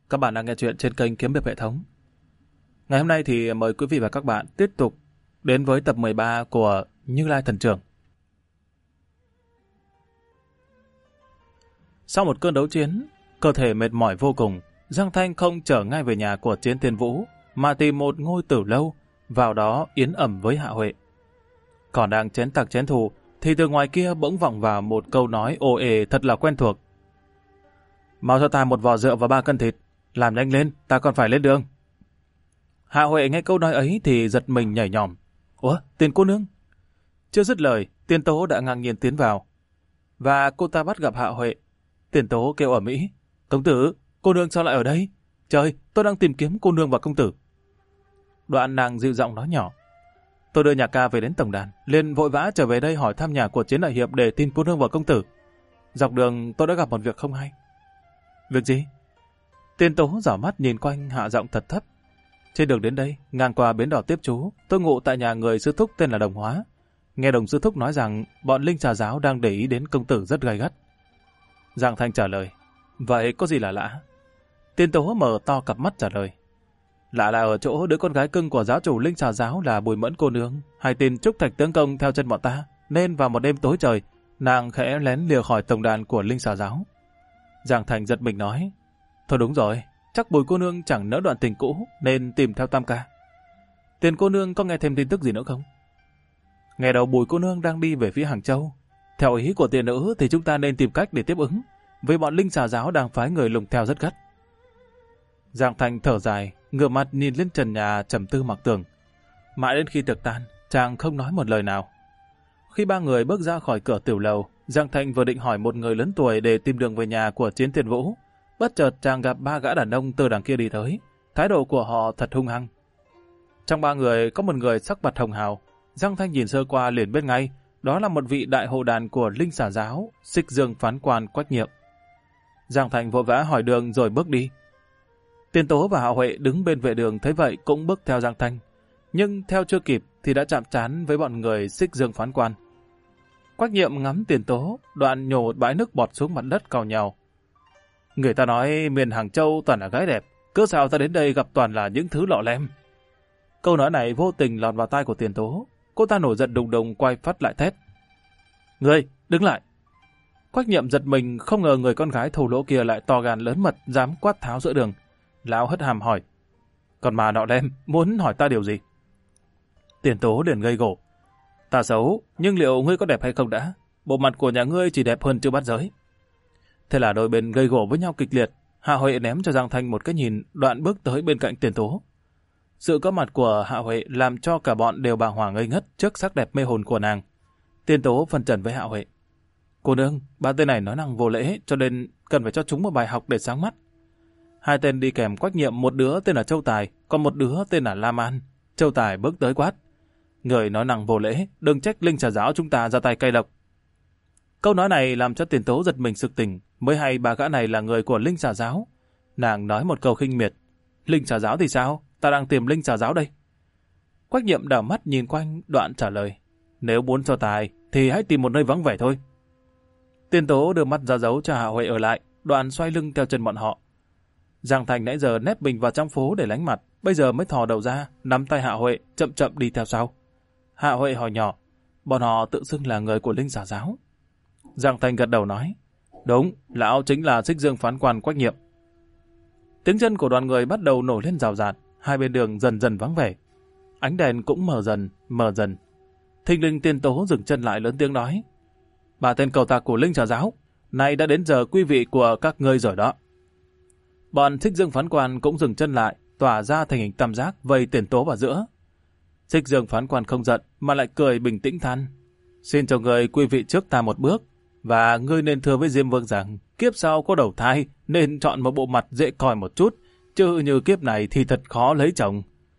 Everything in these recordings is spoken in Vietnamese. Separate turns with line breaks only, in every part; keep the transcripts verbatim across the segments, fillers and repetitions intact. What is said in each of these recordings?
Các bạn đang nghe chuyện trên kênh Kiếm Hiệp Hệ Thống. Ngày hôm nay thì mời quý vị và các bạn tiếp tục đến với tập mười ba của Như Lai Thần Trưởng. Sau một cơn đấu chiến, cơ thể mệt mỏi vô cùng, Giang Thanh không trở ngay về nhà của Chiến Thiên Vũ, mà tìm một ngôi tử lâu, vào đó yến ẩm với Hạ Huệ. Còn đang chén tặc chén thù, thì từ ngoài kia bỗng vọng vào một câu nói ồ ề thật là quen thuộc. Mau cho ta một vò rượu và ba cân thịt, làm nhanh lên, ta còn phải lên đường. Hạ Huệ nghe câu nói ấy thì giật mình nhảy nhòm. Ủa, Tiền cô nương? Chưa dứt lời, Tiền Tố đã ngang nhiên tiến vào. Và cô ta bắt gặp Hạ Huệ. Tiền Tố kêu ở Mỹ. Công tử, cô nương sao lại ở đây? Trời, tôi đang tìm kiếm cô nương và công tử. Đoạn nàng dịu giọng nói nhỏ. Tôi đưa nhà ca về đến tổng đàn, liền vội vã trở về đây hỏi thăm nhà của Chiến đại hiệp để tìm cô nương và công tử. Dọc đường tôi đã gặp một việc không hay. Việc gì? Tiền Tố giở mắt nhìn quanh, hạ giọng thật thấp. Trên đường đến đây, ngang qua bến đò tiếp trú, tôi ngụ tại nhà người sư thúc tên là Đồng Hóa. Nghe Đồng sư thúc nói rằng bọn Linh Xà Giáo đang để ý đến công tử rất gay gắt. Giang Thanh trả lời. Vậy có gì là lạ? Tiền Tố mở to cặp mắt trả lời. Lạ là ở chỗ đứa con gái cưng của giáo chủ Linh Xà Giáo là Bùi Mẫn cô nương, hay tin Trúc Thạch tướng công theo chân bọn ta, nên vào một đêm tối trời, nàng khẽ lén lìa khỏi tổng đàn của Linh Xà Giáo. Giang Thành giật mình nói. Thôi đúng rồi, chắc Bùi cô nương chẳng nỡ đoạn tình cũ nên tìm theo Tam ca. Tiền cô nương có nghe thêm tin tức gì nữa không? Nghe đầu Bùi cô nương đang đi về phía Hàng Châu. Theo ý của tiền nữ thì chúng ta nên tìm cách để tiếp ứng, vì bọn Linh Xà Giáo đang phái người lùng theo rất gắt. Giang Thành thở dài, ngửa mặt nhìn lên trần nhà trầm tư mặc tường. Mãi đến khi tiệc tan, chàng không nói một lời nào. Khi ba người bước ra khỏi cửa tiểu lầu, Giang Thành vừa định hỏi một người lớn tuổi để tìm đường về nhà của Chiến Thiên Vũ. Bất chợt chàng gặp ba gã đàn ông từ đằng kia đi tới. Thái độ của họ thật hung hăng. Trong ba người có một người sắc mặt hồng hào. Giang Thanh nhìn sơ qua liền biết ngay, đó là một vị đại hộ đàn của Linh Xà Giáo, Xích Dương phán quan Quách Nhiệm. Giang Thanh vội vã hỏi đường rồi bước đi. Tiền Tố và Hạ Huệ đứng bên vệ đường thấy vậy cũng bước theo Giang Thanh. Nhưng theo chưa kịp thì đã chạm trán với bọn người Xích Dương phán quan. Quách Nhiệm ngắm Tiền Tố, đoạn nhổ một bãi nước bọt xuống mặt đất cào nhào. Người ta nói miền Hàng Châu toàn là gái đẹp, cớ sao ta đến đây gặp toàn là những thứ lọ lem. Câu nói này vô tình lọt vào tai của Tiền Tố. Cô ta nổi giận đùng đùng quay phát lại thét. Ngươi, đứng lại! Quách Nhiệm giật mình, không ngờ người con gái thô lỗ kia lại to gan lớn mật dám quát tháo giữa đường. Lão hất hàm hỏi. Còn mà nọ lem, muốn hỏi ta điều gì? Tiền Tố liền ngây gổ. Ta xấu, nhưng liệu ngươi có đẹp hay không đã? Bộ mặt của nhà ngươi chỉ đẹp hơn Chư Bát Giới. Thế là đôi bên gây gổ với nhau kịch liệt. Hạ Huệ ném cho Giang Thanh một cái nhìn, đoạn bước tới bên cạnh Tiền Tố. Sự có mặt của Hạ Huệ làm cho cả bọn đều bàng hoàng ngây ngất trước sắc đẹp mê hồn của nàng. Tiền Tố phân trần với Hạ Huệ. Cô nương, ba tên này nói năng vô lễ, cho nên cần phải cho chúng một bài học để sáng mắt. Hai tên đi kèm Quách Nhiệm, một đứa tên là Châu Tài, còn một đứa tên là Lam An. Châu Tài bước tới quát. Người nói năng vô lễ, đừng trách Linh Xà Giáo chúng ta ra tay cay độc. Câu nói này làm cho Tiền Tố giật mình sực tỉnh, mới hay ba gã này là người của Linh Xà Giáo. Nàng nói một câu khinh miệt. Linh Xà Giáo thì sao? Ta đang tìm Linh Xà Giáo đây. Quách Nhiệm đảo mắt nhìn quanh, đoạn trả lời. Nếu muốn cho tài, thì hãy tìm một nơi vắng vẻ thôi. Tiền Tố đưa mắt ra dấu cho Hạ Huệ ở lại, đoạn xoay lưng theo chân bọn họ. Giang Thành nãy giờ nép mình vào trong phố để lánh mặt, bây giờ mới thò đầu ra, nắm tay Hạ Huệ, chậm chậm đi theo sau. Hạ Huệ hỏi nhỏ, bọn họ tự xưng là người của Linh Xà Giáo. Giang Thành gật đầu nói, đúng, lão chính là Xích Dương phán quan Quách Nhiệm. Tiếng chân của đoàn người bắt đầu nổi lên rào rạt, hai bên đường dần dần vắng vẻ. Ánh đèn cũng mờ dần, mờ dần. Thình lình Tiền Tố dừng chân lại lớn tiếng nói, bà tên cầu tạc của Linh Xà Giáo, nay đã đến giờ quý vị của các ngươi rồi đó. Bọn Xích Dương phán quan cũng dừng chân lại, tỏa ra thành hình tam giác vây Tiền Tố vào giữa. Xích Dương phán quan không giận mà lại cười bình tĩnh than, xin cho người quý vị trước ta một bước, và ngươi nên thưa với Diêm Vương rằng kiếp sau có đầu thai nên chọn một bộ mặt dễ coi một chút, chứ như kiếp này thì thật khó lấy chồng.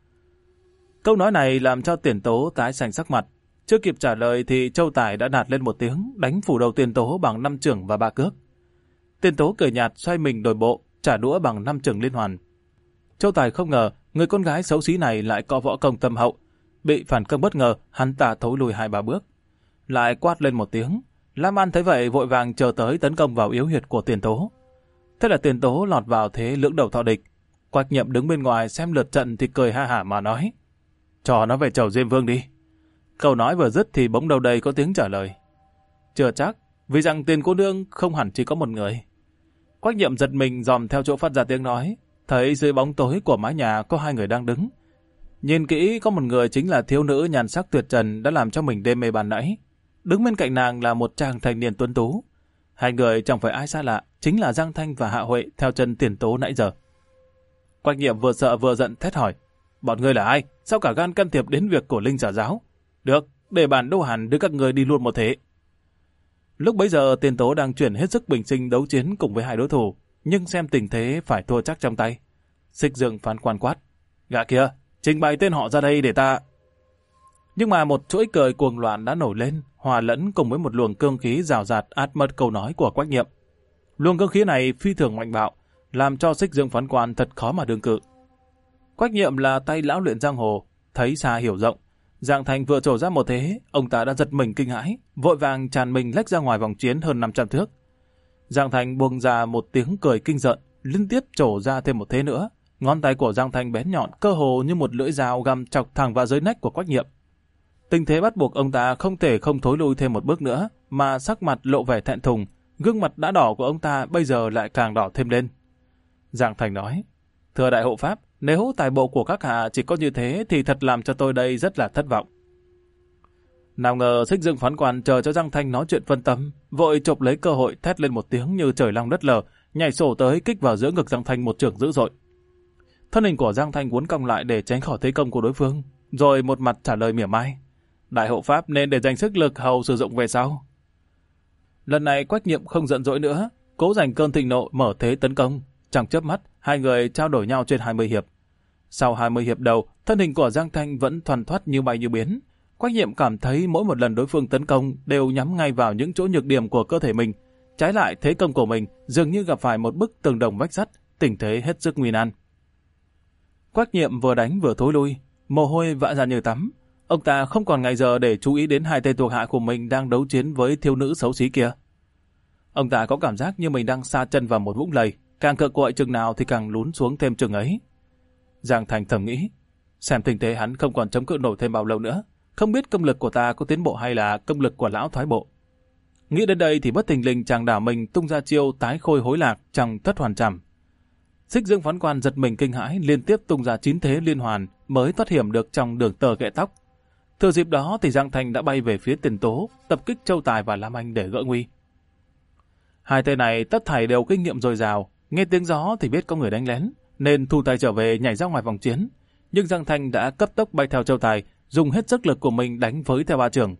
Câu nói này làm cho Tiền Tố tái xanh sắc mặt. Chưa kịp trả lời thì Châu Tài đã nạt lên một tiếng, đánh phủ đầu Tiền Tố bằng năm chưởng và ba cước. Tiền Tố cười nhạt xoay mình đổi bộ, trả đũa bằng năm chưởng liên hoàn. Châu Tài không ngờ người con gái xấu xí này lại có võ công tâm hậu. Bị phản công bất ngờ, hắn ta thối lùi hai ba bước. Lại quát lên một tiếng. Lam An thấy vậy vội vàng chờ tới tấn công vào yếu huyệt của Tiền Tố. Thế là Tiền Tố lọt vào thế lưỡng đầu thọ địch. Quách Nhiệm đứng bên ngoài xem lượt trận thì cười ha hả mà nói: cho nó về chầu Diêm Vương đi. Câu nói vừa dứt thì bỗng đâu đây có tiếng trả lời: chưa chắc, vì rằng Tiền cô nương không hẳn chỉ có một người. Quách Nhiệm giật mình dòm theo chỗ phát ra tiếng nói, thấy dưới bóng tối của mái nhà có hai người đang đứng. Nhìn kỹ có một người chính là thiếu nữ nhan sắc tuyệt trần đã làm cho mình đê mê ban nãy. Đứng bên cạnh nàng là một chàng thanh niên tuấn tú. Hai người chẳng phải ai xa lạ, chính là Giang Thanh và Hạ Huệ theo chân Tiền Tố nãy giờ. Quách Nhiệm vừa sợ vừa giận thét hỏi: bọn ngươi là ai? Sao cả gan can thiệp đến việc của Linh Giả Giáo? Được, để bản Đô Hàn đưa các ngươi đi luôn một thế. Lúc bấy giờ Tiền Tố đang chuyển hết sức bình sinh đấu chiến cùng với hai đối thủ, nhưng xem tình thế phải thua chắc trong tay. Xích Dương phán quan quát: gã kia, trình bày tên họ ra đây để ta... Nhưng mà một chuỗi cười cuồng loạn đã nổi lên, hòa lẫn cùng với một luồng cương khí rào rạt át mất câu nói của Quách Nhiệm. Luồng cương khí này phi thường mạnh bạo, làm cho Xích Dương phán quan thật khó mà đương cự. Quách Nhiệm là tay lão luyện giang hồ, thấy xa hiểu rộng. Giang Thành vừa trổ ra một thế, ông ta đã giật mình kinh hãi, vội vàng tràn mình lách ra ngoài vòng chiến hơn năm trăm thước. Giang Thành buông ra một tiếng cười kinh rợn, liên tiếp trổ ra thêm một thế nữa. Ngón tay của Giang Thành bén nhọn, cơ hồ như một lưỡi dao găm chọc thẳng vào dưới nách của Quách Nhiệm. Tình thế bắt buộc ông ta không thể không thối lui thêm một bước nữa, mà sắc mặt lộ vẻ thẹn thùng, gương mặt đã đỏ của ông ta bây giờ lại càng đỏ thêm lên. Giang Thành nói: thưa đại hộ pháp, nếu tài bộ của các hạ chỉ có như thế thì thật làm cho tôi đây rất là thất vọng. Nào ngờ Xích Dương phán quan chờ cho Giang Thanh nói chuyện phân tâm, vội chộp lấy cơ hội thét lên một tiếng như trời long đất lở, nhảy sổ tới kích vào giữa ngực Giang Thanh một chưởng dữ dội. Thân hình của Giang Thanh uốn cong lại để tránh khỏi thế công của đối phương, rồi một mặt trả lời mỉa mai: đại hộ pháp nên để dành sức lực hầu sử dụng về sau. Lần này Quách Nhiệm không giận dỗi nữa, cố dành cơn thịnh nộ mở thế tấn công. Chẳng chớp mắt, hai người trao đổi nhau trên hai mươi hiệp. Sau hai mươi hiệp đầu, thân hình của Giang Thanh vẫn thoăn thoắt như bay như biến. Quách Nhiệm cảm thấy mỗi một lần đối phương tấn công đều nhắm ngay vào những chỗ nhược điểm của cơ thể mình. Trái lại, thế công của mình dường như gặp phải một bức tường đồng vách sắt, tình thế hết sức nguy nan. Quách Nhiệm vừa đánh vừa thối lui, mồ hôi vã ra như tắm. Ông ta không còn ngày giờ để chú ý đến hai tên thuộc hạ của mình đang đấu chiến với thiếu nữ xấu xí kia. Ông ta có cảm giác như mình đang sa chân vào một vũng lầy, càng cựa quậy chừng nào thì càng lún xuống thêm chừng ấy. Giang Thành thầm nghĩ, xem tình thế hắn không còn chống cự nổi thêm bao lâu nữa, không biết công lực của ta có tiến bộ hay là công lực của lão thoái bộ. Nghĩ đến đây thì bất thình lình chàng đảo mình tung ra chiêu tái khôi hối lạc trong thất hoàn trảm. Xích Dương phán quan giật mình kinh hãi, liên tiếp tung ra chín thế liên hoàn mới thoát hiểm được trong đường tờ kệ tóc. Thừa dịp đó thì Giang Thành đã bay về phía Tiền Tố, tập kích Châu Tài và Lam Anh để gỡ nguy. Hai tên này tất thảy đều kinh nghiệm dồi dào, nghe tiếng gió thì biết có người đánh lén, nên thu tay trở về nhảy ra ngoài vòng chiến. Nhưng Giang Thành đã cấp tốc bay theo Châu Tài, dùng hết sức lực của mình đánh với theo ba trường.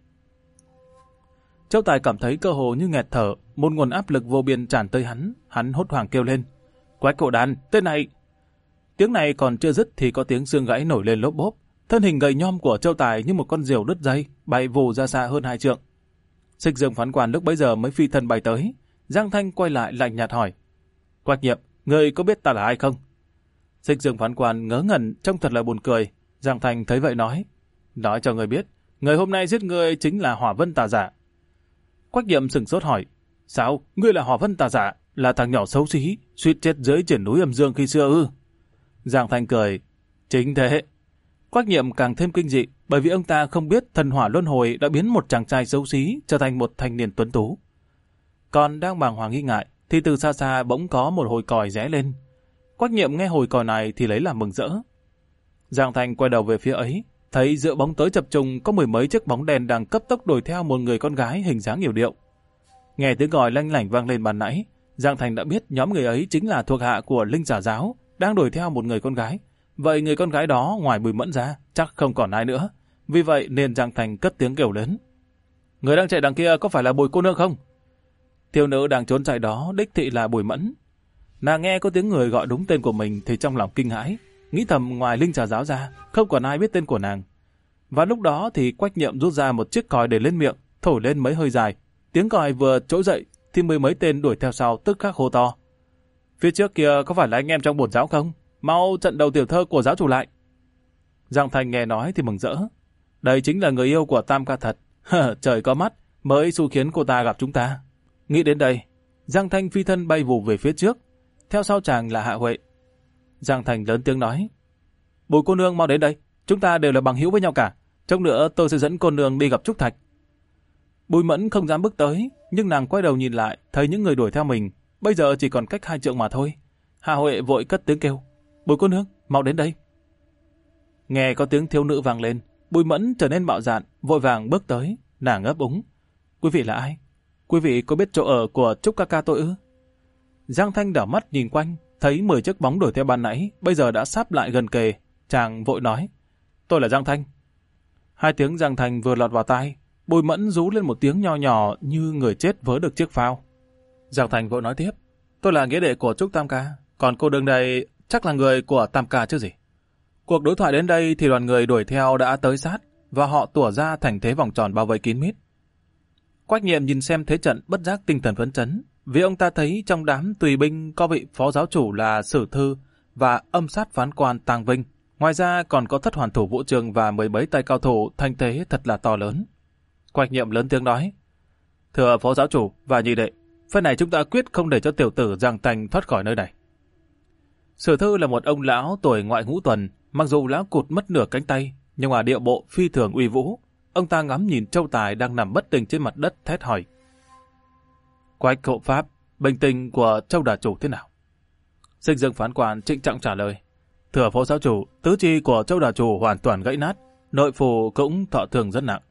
Châu Tài cảm thấy cơ hồ như nghẹt thở, một nguồn áp lực vô biên tràn tới hắn, hắn hốt hoảng kêu lên: Quách Cổ Đàn, tên này! Tiếng này còn chưa dứt thì có tiếng xương gãy nổi lên lốp bốp, thân hình gầy nhom của Châu Tài như một con diều đứt dây, bay vù ra xa hơn hai trượng. Xích Dương phán quan lúc bấy giờ mới phi thân bay tới. Giang Thanh quay lại lạnh nhạt hỏi: Quách Nhiệm, ngươi có biết ta là ai không? Xích Dương phán quan ngớ ngẩn, trông thật là buồn cười. Giang Thanh thấy vậy nói: Nói cho ngươi biết, người hôm nay giết ngươi chính là Hỏa Vân Tà Giả. Quách Nhiệm sửng sốt hỏi: Sao, ngươi là Hỏa Vân Tà Giả, là thằng nhỏ xấu xí, suýt chết dưới triển núi Âm Dương khi xưa ư? Giang Thanh cười: Chính thế. Quách Nhiệm càng thêm kinh dị, bởi vì ông ta không biết thần hỏa luân hồi đã biến một chàng trai xấu xí trở thành một thanh niên tuấn tú. Còn đang bàng hoàng nghi ngại, thì từ xa xa bỗng có một hồi còi rẽ lên. Quách Nhiệm nghe hồi còi này thì lấy làm mừng rỡ. Giang Thanh quay đầu về phía ấy, thấy giữa bóng tối chập trùng có mười mấy chiếc bóng đèn đang cấp tốc đuổi theo một người con gái hình dáng yểu điệu. Nghe tiếng còi lanh lảnh vang lên ban nãy, Giang Thanh đã biết nhóm người ấy chính là thuộc hạ của Linh Giả Giáo, đang đuổi theo một người con gái. Vậy người con gái đó ngoài Bùi Mẫn ra, chắc không còn ai nữa. Vì vậy nên Giang Thanh cất tiếng kêu lớn: Người đang chạy đằng kia có phải là Bùi cô nương không? Thiếu nữ đang trốn chạy đó đích thị là Bùi Mẫn. Nàng nghe có tiếng người gọi đúng tên của mình thì trong lòng kinh hãi, nghĩ thầm ngoài Linh Giả Giáo ra, không còn ai biết tên của nàng. Và lúc đó thì Quách Nhiệm rút ra một chiếc còi để lên miệng, thổi lên mấy hơi dài. Tiếng còi vừa trỗi dậy thì mười mấy tên đuổi theo sau tức khắc hô to: Phía trước kia có phải là anh em trong bổn giáo không? Mau trận đầu tiểu thơ của giáo chủ lại. Giang Thanh nghe nói thì mừng rỡ. Đây chính là người yêu của Tam Ca thật. Trời có mắt mới xu khiến cô ta gặp chúng ta. Nghĩ đến đây, Giang Thanh phi thân bay vù về phía trước. theo sau chàng là Hạ Huệ. Giang Thành lớn tiếng nói, Bùi cô nương mau đến đây, chúng ta đều là bằng hữu với nhau cả, chốc nữa tôi sẽ dẫn cô nương đi gặp Trúc Thạch. Bùi Mẫn không dám bước tới, nhưng nàng quay đầu nhìn lại, thấy những người đuổi theo mình, bây giờ chỉ còn cách hai trượng mà thôi. Hạ Huệ vội cất tiếng kêu, Bùi cô nương, mau đến đây. Nghe có tiếng thiếu nữ vang lên, Bùi Mẫn trở nên bạo dạn, vội vàng bước tới, nàng ấp úng, quý vị là ai? Quý vị có biết chỗ ở của Trúc ca ca tôi ư? Giang Thanh đảo mắt nhìn quanh, thấy mười chiếc bóng đuổi theo ban nãy, bây giờ đã sáp lại gần kề, chàng vội nói, tôi là Giang Thanh. Hai tiếng Giang Thanh vừa lọt vào tai, Bùi Mẫn rú lên một tiếng nho nhỏ như người chết vớ được chiếc phao. Giang Thanh vội nói tiếp, tôi là nghĩa đệ của Trúc Tam ca, còn cô đương đây chắc là người của Tam ca chứ gì. Cuộc đối thoại đến đây thì đoàn người đuổi theo đã tới sát, và họ tủa ra thành thế vòng tròn bao vây kín mít. Quách Nhiệm nhìn xem thế trận bất giác tinh thần phấn chấn, vì ông ta thấy trong đám tùy binh có vị phó giáo chủ là Sử Thư và âm sát phán quan Tàng Vinh. Ngoài ra còn có thất hoàn thủ Vũ Trường và mười mấy tay cao thủ, thanh thế thật là to lớn. Quách Nhiệm lớn tiếng nói, thưa phó giáo chủ và nhị đệ, phen này chúng ta quyết không để cho tiểu tử Giang Thành thoát khỏi nơi này. Sử Thư là một ông lão tuổi ngoại ngũ tuần, mặc dù lão cụt mất nửa cánh tay, nhưng mà điệu bộ phi thường uy vũ. Ông ta ngắm nhìn Châu Tài đang nằm bất tỉnh trên mặt đất, thét hỏi, Quách hộ pháp, bình tình của Châu đà chủ thế nào? Sinh Dương phán quan trịnh trọng trả lời, thưa phó giáo chủ, tứ chi của Châu đà chủ hoàn toàn gãy nát, nội phủ cũng thọ thương rất nặng.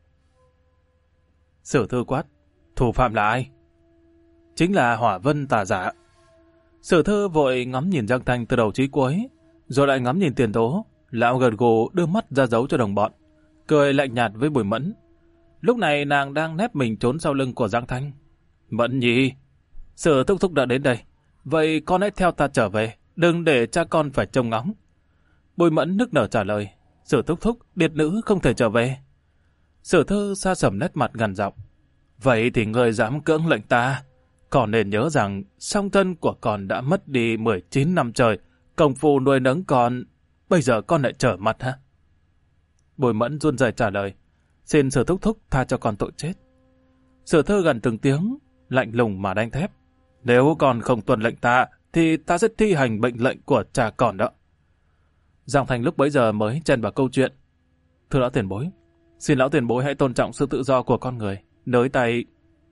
Sử Thư quát, thủ phạm là ai? Chính là Hỏa Vân Tà Giả. Sử Thư vội ngắm nhìn Giang Thanh từ đầu chí cuối, rồi lại ngắm nhìn Tiền Tố. Lão gật gù đưa mắt ra dấu cho đồng bọn, cười lạnh nhạt với Bùi Mẫn. Lúc này nàng đang nép mình trốn sau lưng của Giang Thanh. Mẫn nhi, Sử thúc thúc đã đến đây, vậy con hãy theo ta trở về, đừng để cha con phải trông ngóng. Bùi Mẫn nức nở trả lời, Sử thúc thúc, điệt nữ không thể trở về. Sử Thư xa sầm nét mặt gằn giọng, vậy thì ngươi dám cưỡng lệnh ta? Còn nên nhớ rằng song thân của con đã mất đi mười chín năm trời, công phu nuôi nấng con, bây giờ con lại trở mặt hả? Bùi Mẫn run rẩy trả lời, xin Sử thúc thúc tha cho con tội chết. Sử Thư gần từng tiếng, lạnh lùng mà đanh thép, nếu con không tuân lệnh ta, thì ta sẽ thi hành mệnh lệnh của cha con đó. Giang Thành lúc bấy giờ mới chen vào câu chuyện, thưa lão tiền bối, xin lão tiền bối hãy tôn trọng sự tự do của con người, nới tay.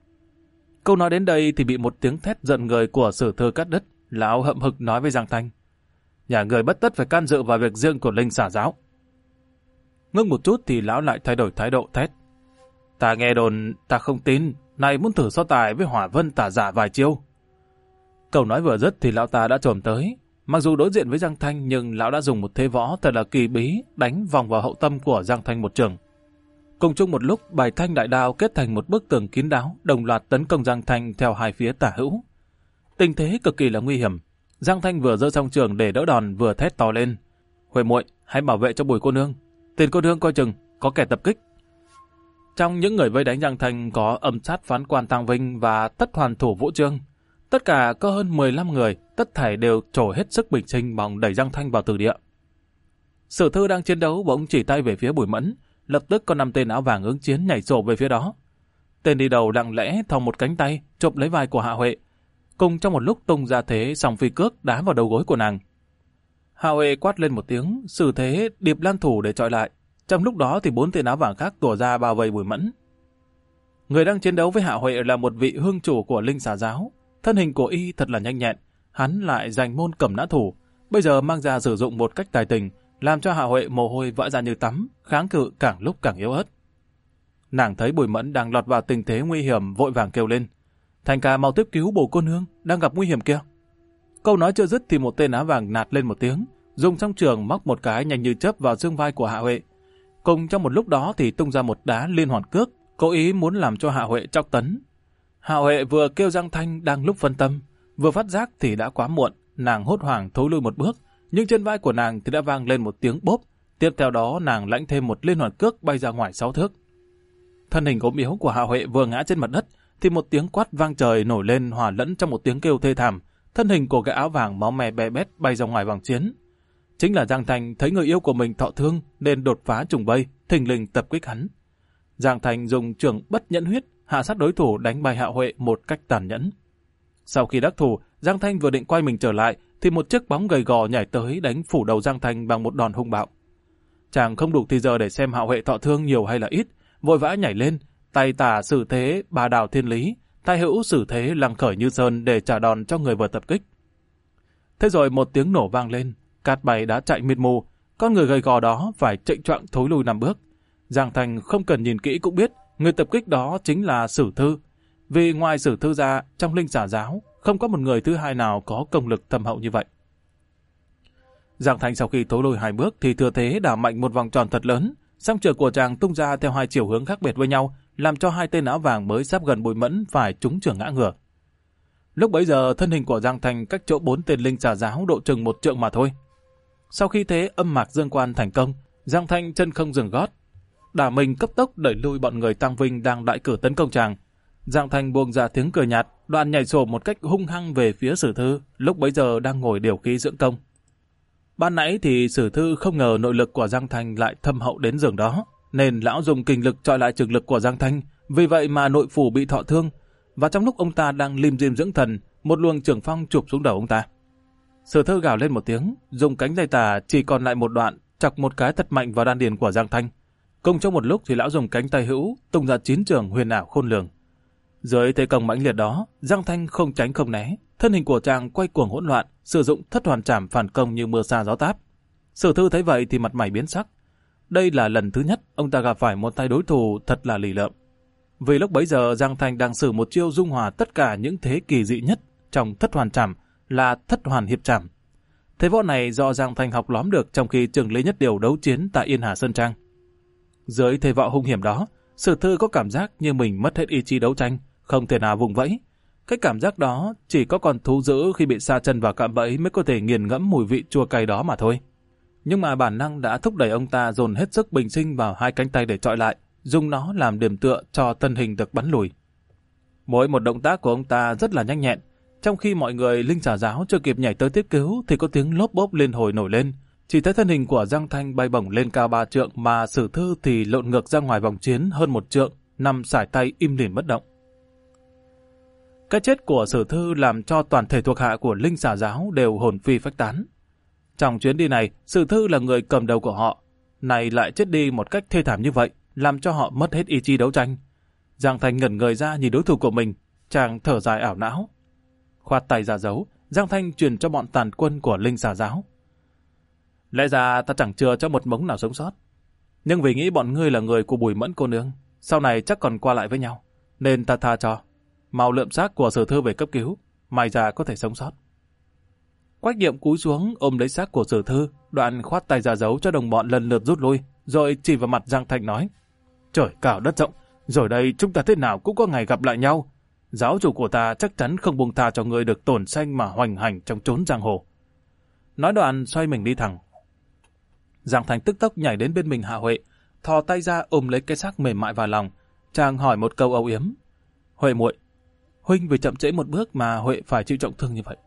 Câu nói đến đây thì bị một tiếng thét giận người của Sử Thư cắt đứt. Lão hậm hực nói với Giang Thanh, nhà người bất tất phải can dự vào việc riêng của Linh Xả giáo. Ngưng một chút thì lão lại thay đổi thái độ thét, ta nghe đồn, ta không tin, này muốn thử so tài với Hỏa Vân Tà Giả vài chiêu. Câu nói vừa dứt thì lão ta đã trồm tới, mặc dù đối diện với Giang Thanh nhưng lão đã dùng một thế võ thật là kỳ bí, đánh vòng vào hậu tâm của Giang Thanh một trường. Cùng chung một lúc, bài thanh đại đao kết thành một bức tường kín đáo, đồng loạt tấn công Giang Thanh theo hai phía tả hữu. Tình thế cực kỳ là nguy hiểm. Giang Thanh vừa giơ song trường để đỡ đòn vừa thét to lên, Huệ muội, hãy bảo vệ cho Bùi cô nương, Tiền cô nương coi chừng, có kẻ tập kích. Trong những người vây đánh Giang Thanh có âm sát phán quan Tàng Vinh và tất hoàn thủ Vũ Trương. Tất cả có hơn mười lăm người, tất thảy đều trổ hết sức bình sinh mong đẩy Giang Thanh vào tử địa. Sử Thư đang chiến đấu bỗng chỉ tay về phía Bùi Mẫn, lập tức có năm tên áo vàng ứng chiến nhảy sổ về phía đó. Tên đi đầu lặng lẽ thòng một cánh tay chộp lấy vai của Hạ Huệ, cùng trong một lúc tung ra thế song phi cước đá vào đầu gối của nàng. Hạ Huệ quát lên một tiếng, xử thế điệp lan thủ để chọi lại. Trong lúc đó thì bốn tên áo vàng khác tủa ra bao vây Bùi Mẫn. Người đang chiến đấu với Hạ Huệ là một vị hương chủ của Linh Xà giáo. Thân hình của y thật là nhanh nhẹn, hắn lại giành môn cầm nã thủ, bây giờ mang ra sử dụng một cách tài tình, làm cho Hạ Huệ mồ hôi vã ra như tắm, kháng cự càng lúc càng yếu ớt. Nàng thấy Bùi Mẫn đang lọt vào tình thế nguy hiểm, vội vàng kêu lên, Thành ca mau tiếp cứu Bồ cô nương, đang gặp nguy hiểm kia. Câu nói chưa dứt thì một tên áo vàng nạt lên một tiếng, dùng song trường móc một cái nhanh như chớp vào xương vai của Hạ Huệ. Cùng trong một lúc đó thì tung ra một đá liên hoàn cước, cố ý muốn làm cho Hạ Huệ chọc tấn. Hạ Huệ vừa kêu Giang Thanh đang lúc phân tâm, vừa phát giác thì đã quá muộn, nàng hốt hoảng thối lui một bước, nhưng trên vai của nàng thì đã vang lên một tiếng bốp, tiếp theo đó nàng lãnh thêm một liên hoàn cước bay ra ngoài sáu thước. Thân hình ốm yếu của Hạ Huệ vừa ngã trên mặt đất thì một tiếng quát vang trời nổi lên hòa lẫn trong một tiếng kêu thê thảm, thân hình của gã áo vàng máu me be bét bay ra ngoài vòng chiến. Chính là Giang Thành thấy người yêu của mình thọ thương nên đột phá trùng vây, thình lình tập kích hắn. Giang Thành dùng trường bất nhẫn huyết hạ sát đối thủ đánh bay Hạ Huệ một cách tàn nhẫn. Sau khi đắc thủ, Giang Thanh vừa định quay mình trở lại, thì một chiếc bóng gầy gò nhảy tới đánh phủ đầu Giang Thanh bằng một đòn hung bạo. Chàng không đủ thì giờ để xem Hạo Huệ thọ thương nhiều hay là ít, vội vã nhảy lên, tay tả xử thế bà đào thiên lý, tay hữu xử thế lăng khởi như sơn để trả đòn cho người vừa tập kích. Thế rồi một tiếng nổ vang lên, cát bay đá chạy mịt mù, con người gầy gò đó phải chệnh choạng thối lui năm bước. Giang Thanh không cần nhìn kỹ cũng biết người tập kích đó chính là Sử Thư, vì ngoài Sử Thư ra trong Linh Xà giáo không có một người thứ hai nào có công lực thâm hậu như vậy. Giang Thanh sau khi thối lui hai bước thì thừa thế đả mạnh một vòng tròn thật lớn, song trường của chàng tung ra theo hai chiều hướng khác biệt với nhau, làm cho hai tên áo vàng mới sắp gần Bùi Mẫn phải trúng trường ngã ngửa. Lúc bấy giờ thân hình của Giang Thanh cách chỗ bốn tên Linh Xà giáo độ chừng một trượng mà thôi. Sau khi thế âm mạc dương quan thành công, Giang Thanh chân không dừng gót, đả mình cấp tốc đẩy lui bọn người Tăng Vinh đang đại cử tấn công chàng. Giang Thanh buông ra tiếng cười nhạt, đoạn nhảy sổ một cách hung hăng về phía Sử Thư, lúc bấy giờ đang ngồi điều khí dưỡng công. Ban nãy thì Sử Thư không ngờ nội lực của Giang Thanh lại thâm hậu đến giường đó, nên lão dùng kình lực chọi lại trực lực của Giang Thanh, vì vậy mà nội phủ bị thọ thương. Và trong lúc ông ta đang lim dim dưỡng thần, một luồng trường phong chụp xuống đầu ông ta. Sử Thư gào lên một tiếng, dùng cánh tay tả chỉ còn lại một đoạn, chọc một cái thật mạnh vào đan điền của Giang Thanh. Cùng trong một lúc thì lão dùng cánh tay hữu tung ra chín trường huyền ảo khôn lường. Dưới thế công mãnh liệt đó, Giang Thanh không tránh không né, thân hình của chàng quay cuồng hỗn loạn, sử dụng thất hoàn trảm phản công như mưa sa gió táp. Sử Thư thấy vậy thì mặt mày biến sắc. Đây là lần thứ nhất ông ta gặp phải một tay đối thủ thật là lì lợm. Vì lúc bấy giờ Giang Thanh đang sử một chiêu dung hòa tất cả những thế kỳ dị nhất trong thất hoàn trảm là thất hoàn hiệp trảm. Thế võ này do Giang Thanh học lóm được trong khi Trường Lý Nhất Điều đấu chiến tại Yên Hà Sơn Trang. Dưới thế võ hung hiểm đó, Sử Thư có cảm giác như mình mất hết ý chí đấu tranh, không thể nào vùng vẫy. Cái cảm giác đó chỉ có con thú dữ khi bị sa chân vào cạm bẫy mới có thể nghiền ngẫm mùi vị chua cay đó mà thôi. Nhưng mà bản năng đã thúc đẩy ông ta dồn hết sức bình sinh vào hai cánh tay để chọi lại, dùng nó làm điểm tựa cho thân hình được bắn lùi. Mỗi một động tác của ông ta rất là nhanh nhẹn, trong khi mọi người Linh Xà giáo chưa kịp nhảy tới tiếp cứu thì có tiếng lốp bốp liên hồi nổi lên. Chỉ thấy thân hình của Giang Thanh bay bổng lên cao ba trượng mà Sử Thư thì lộn ngược ra ngoài vòng chiến hơn một trượng, nằm sải tay im lìm bất động. Cái chết của Sử Thư làm cho toàn thể thuộc hạ của Linh Xà giáo đều hồn phi phách tán. Trong chuyến đi này, Sử Thư là người cầm đầu của họ, này lại chết đi một cách thê thảm như vậy, làm cho họ mất hết ý chí đấu tranh. Giang Thanh ngẩn người ra nhìn đối thủ của mình, chàng thở dài ảo não. Khoát tay ra dấu, Giang Thanh truyền cho bọn tàn quân của Linh Xà giáo. Lẽ ra ta chẳng chừa cho một mống nào sống sót, nhưng vì nghĩ bọn ngươi là người của Bùi Mẫn cô nương, sau này chắc còn qua lại với nhau, nên ta tha cho. Mau lượm xác của Sử Thư về cấp cứu, may ra có thể sống sót. Quách Nhiệm cúi xuống ôm lấy xác của Sử Thư, đoạn khoát tay ra dấu cho đồng bọn lần lượt rút lui, rồi chỉ vào mặt Giang Thanh nói: Trời cao đất rộng, rồi đây chúng ta thế nào cũng có ngày gặp lại nhau. Giáo chủ của ta chắc chắn không buông tha cho ngươi được tổn sanh mà hoành hành trong chốn giang hồ. Nói đoạn xoay mình đi thẳng. Giang Thanh tức tốc nhảy đến bên mình Hạ Huệ, thò tay ra ôm lấy cái xác mềm mại vào lòng, chàng hỏi một câu âu yếm: Huệ muội, huynh vì chậm trễ một bước mà Huệ phải chịu trọng thương như vậy.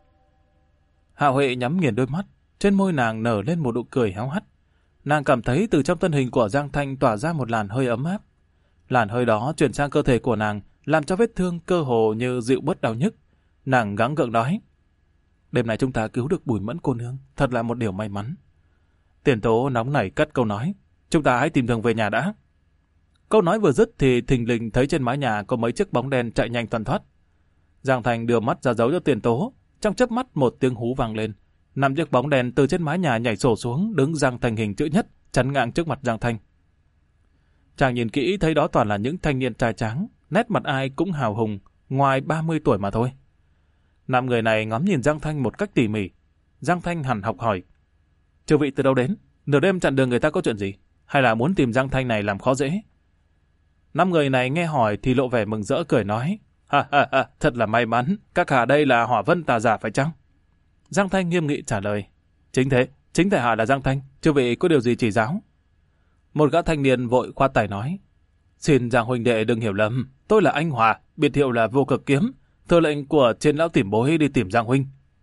Hạ Huệ nhắm nghiền đôi mắt, trên môi nàng nở lên một nụ cười héo hắt. Nàng cảm thấy từ trong thân hình của Giang Thanh tỏa ra một làn hơi ấm áp. Làn hơi đó chuyển sang cơ thể của nàng, làm cho vết thương cơ hồ như dịu bớt đau nhức. Nàng gắng gượng nói: Đêm nay chúng ta cứu được Bùi Mẫn cô nương, thật là một điều may mắn. Tiền Tố nóng nảy cất câu nói: Chúng ta hãy tìm đường về nhà đã. Câu nói vừa dứt thì thình lình thấy trên mái nhà có mấy chiếc bóng đen chạy nhanh thoăn thoắt. Giang Thanh đưa mắt ra dấu cho Tiền Tố, trong chớp mắt một tiếng hú vang lên, năm chiếc bóng đen từ trên mái nhà nhảy sổ xuống, đứng giang thành hình chữ nhất, chắn ngang trước mặt Giang Thanh. Chàng nhìn kỹ thấy đó toàn là những thanh niên trai tráng, nét mặt ai cũng hào hùng, ngoài ba mươi tuổi mà thôi. Năm người này ngắm nhìn Giang Thanh một cách tỉ mỉ. Giang Thanh hẳn học hỏi: Chư vị từ đâu đến? Nửa đêm chặn đường người ta có chuyện gì? Hay là muốn tìm Giang Thanh này làm khó dễ? Năm người này nghe hỏi thì lộ vẻ mừng rỡ cười nói: Ha ha ha, thật là may mắn, các hạ đây là Hỏa Vân tà giả phải chăng? Giang Thanh nghiêm nghị trả lời: Chính thế, chính tại hạ là Giang Thanh, chư vị có điều gì chỉ giáo? Một gã thanh niên vội khoát tay nói: Xin Giang huynh đệ đừng hiểu lầm, tôi là anh Hòa, biệt hiệu là Vô Cực Kiếm, thừa lệnh của trên lão Tìm Bối đi tìm Giang huynh.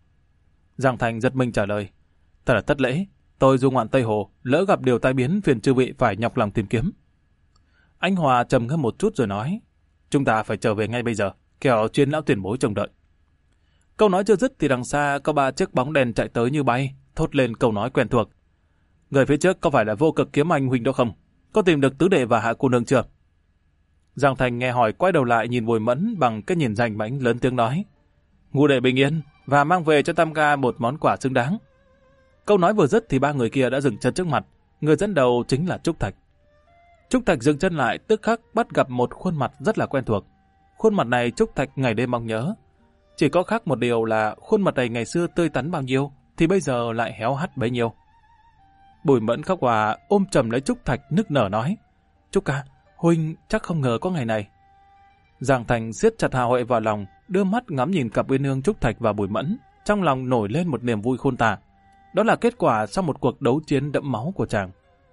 Giang Thanh giật mình trả lời: Thật là thất lễ, tôi du ngoạn Tây Hồ, lỡ gặp điều tai biến phiền chư vị phải nhọc lòng tìm kiếm. Anh Hòa trầm ngâm một chút rồi nói: Chúng ta phải trở về ngay bây giờ, kẻo trên lão Tiền Bối trông đợi. Câu nói chưa dứt thì đằng xa có ba chiếc bóng đèn chạy tới như bay, thốt lên câu nói quen thuộc. Người phía trước có phải là Vô Cực Kiếm Anh huynh đó không? Có tìm được tứ đệ và hạ cô nương chưa? Giang Thành nghe hỏi quay đầu lại nhìn Bùi Mẫn bằng cái nhìn rành mãnh lớn tiếng nói. Ngũ đệ bình yên và mang về cho Tam ca một món quà xứng đáng. Câu nói vừa dứt thì ba người kia đã dừng chân trước mặt. Người dẫn đầu chính là Trúc Thạch. Trúc Thạch dừng chân lại, tức khắc bắt gặp một khuôn mặt rất là quen thuộc. Khuôn mặt này Trúc Thạch ngày đêm mong nhớ. Chỉ có khác một điều là khuôn mặt này ngày xưa tươi tắn bao nhiêu thì bây giờ lại héo hắt bấy nhiêu. Bùi Mẫn khóc hòa ôm chầm lấy Trúc Thạch nức nở nói. Trúc ca, huynh chắc không ngờ có ngày này. Giang Thành siết chặt Hà Huệ vào lòng, đưa mắt ngắm nhìn cặp uyên ương Trúc Thạch và Bùi Mẫn, trong lòng nổi lên một niềm vui khôn tả. Đó là kết quả sau một cuộc đấu chiến đẫm máu của chàng.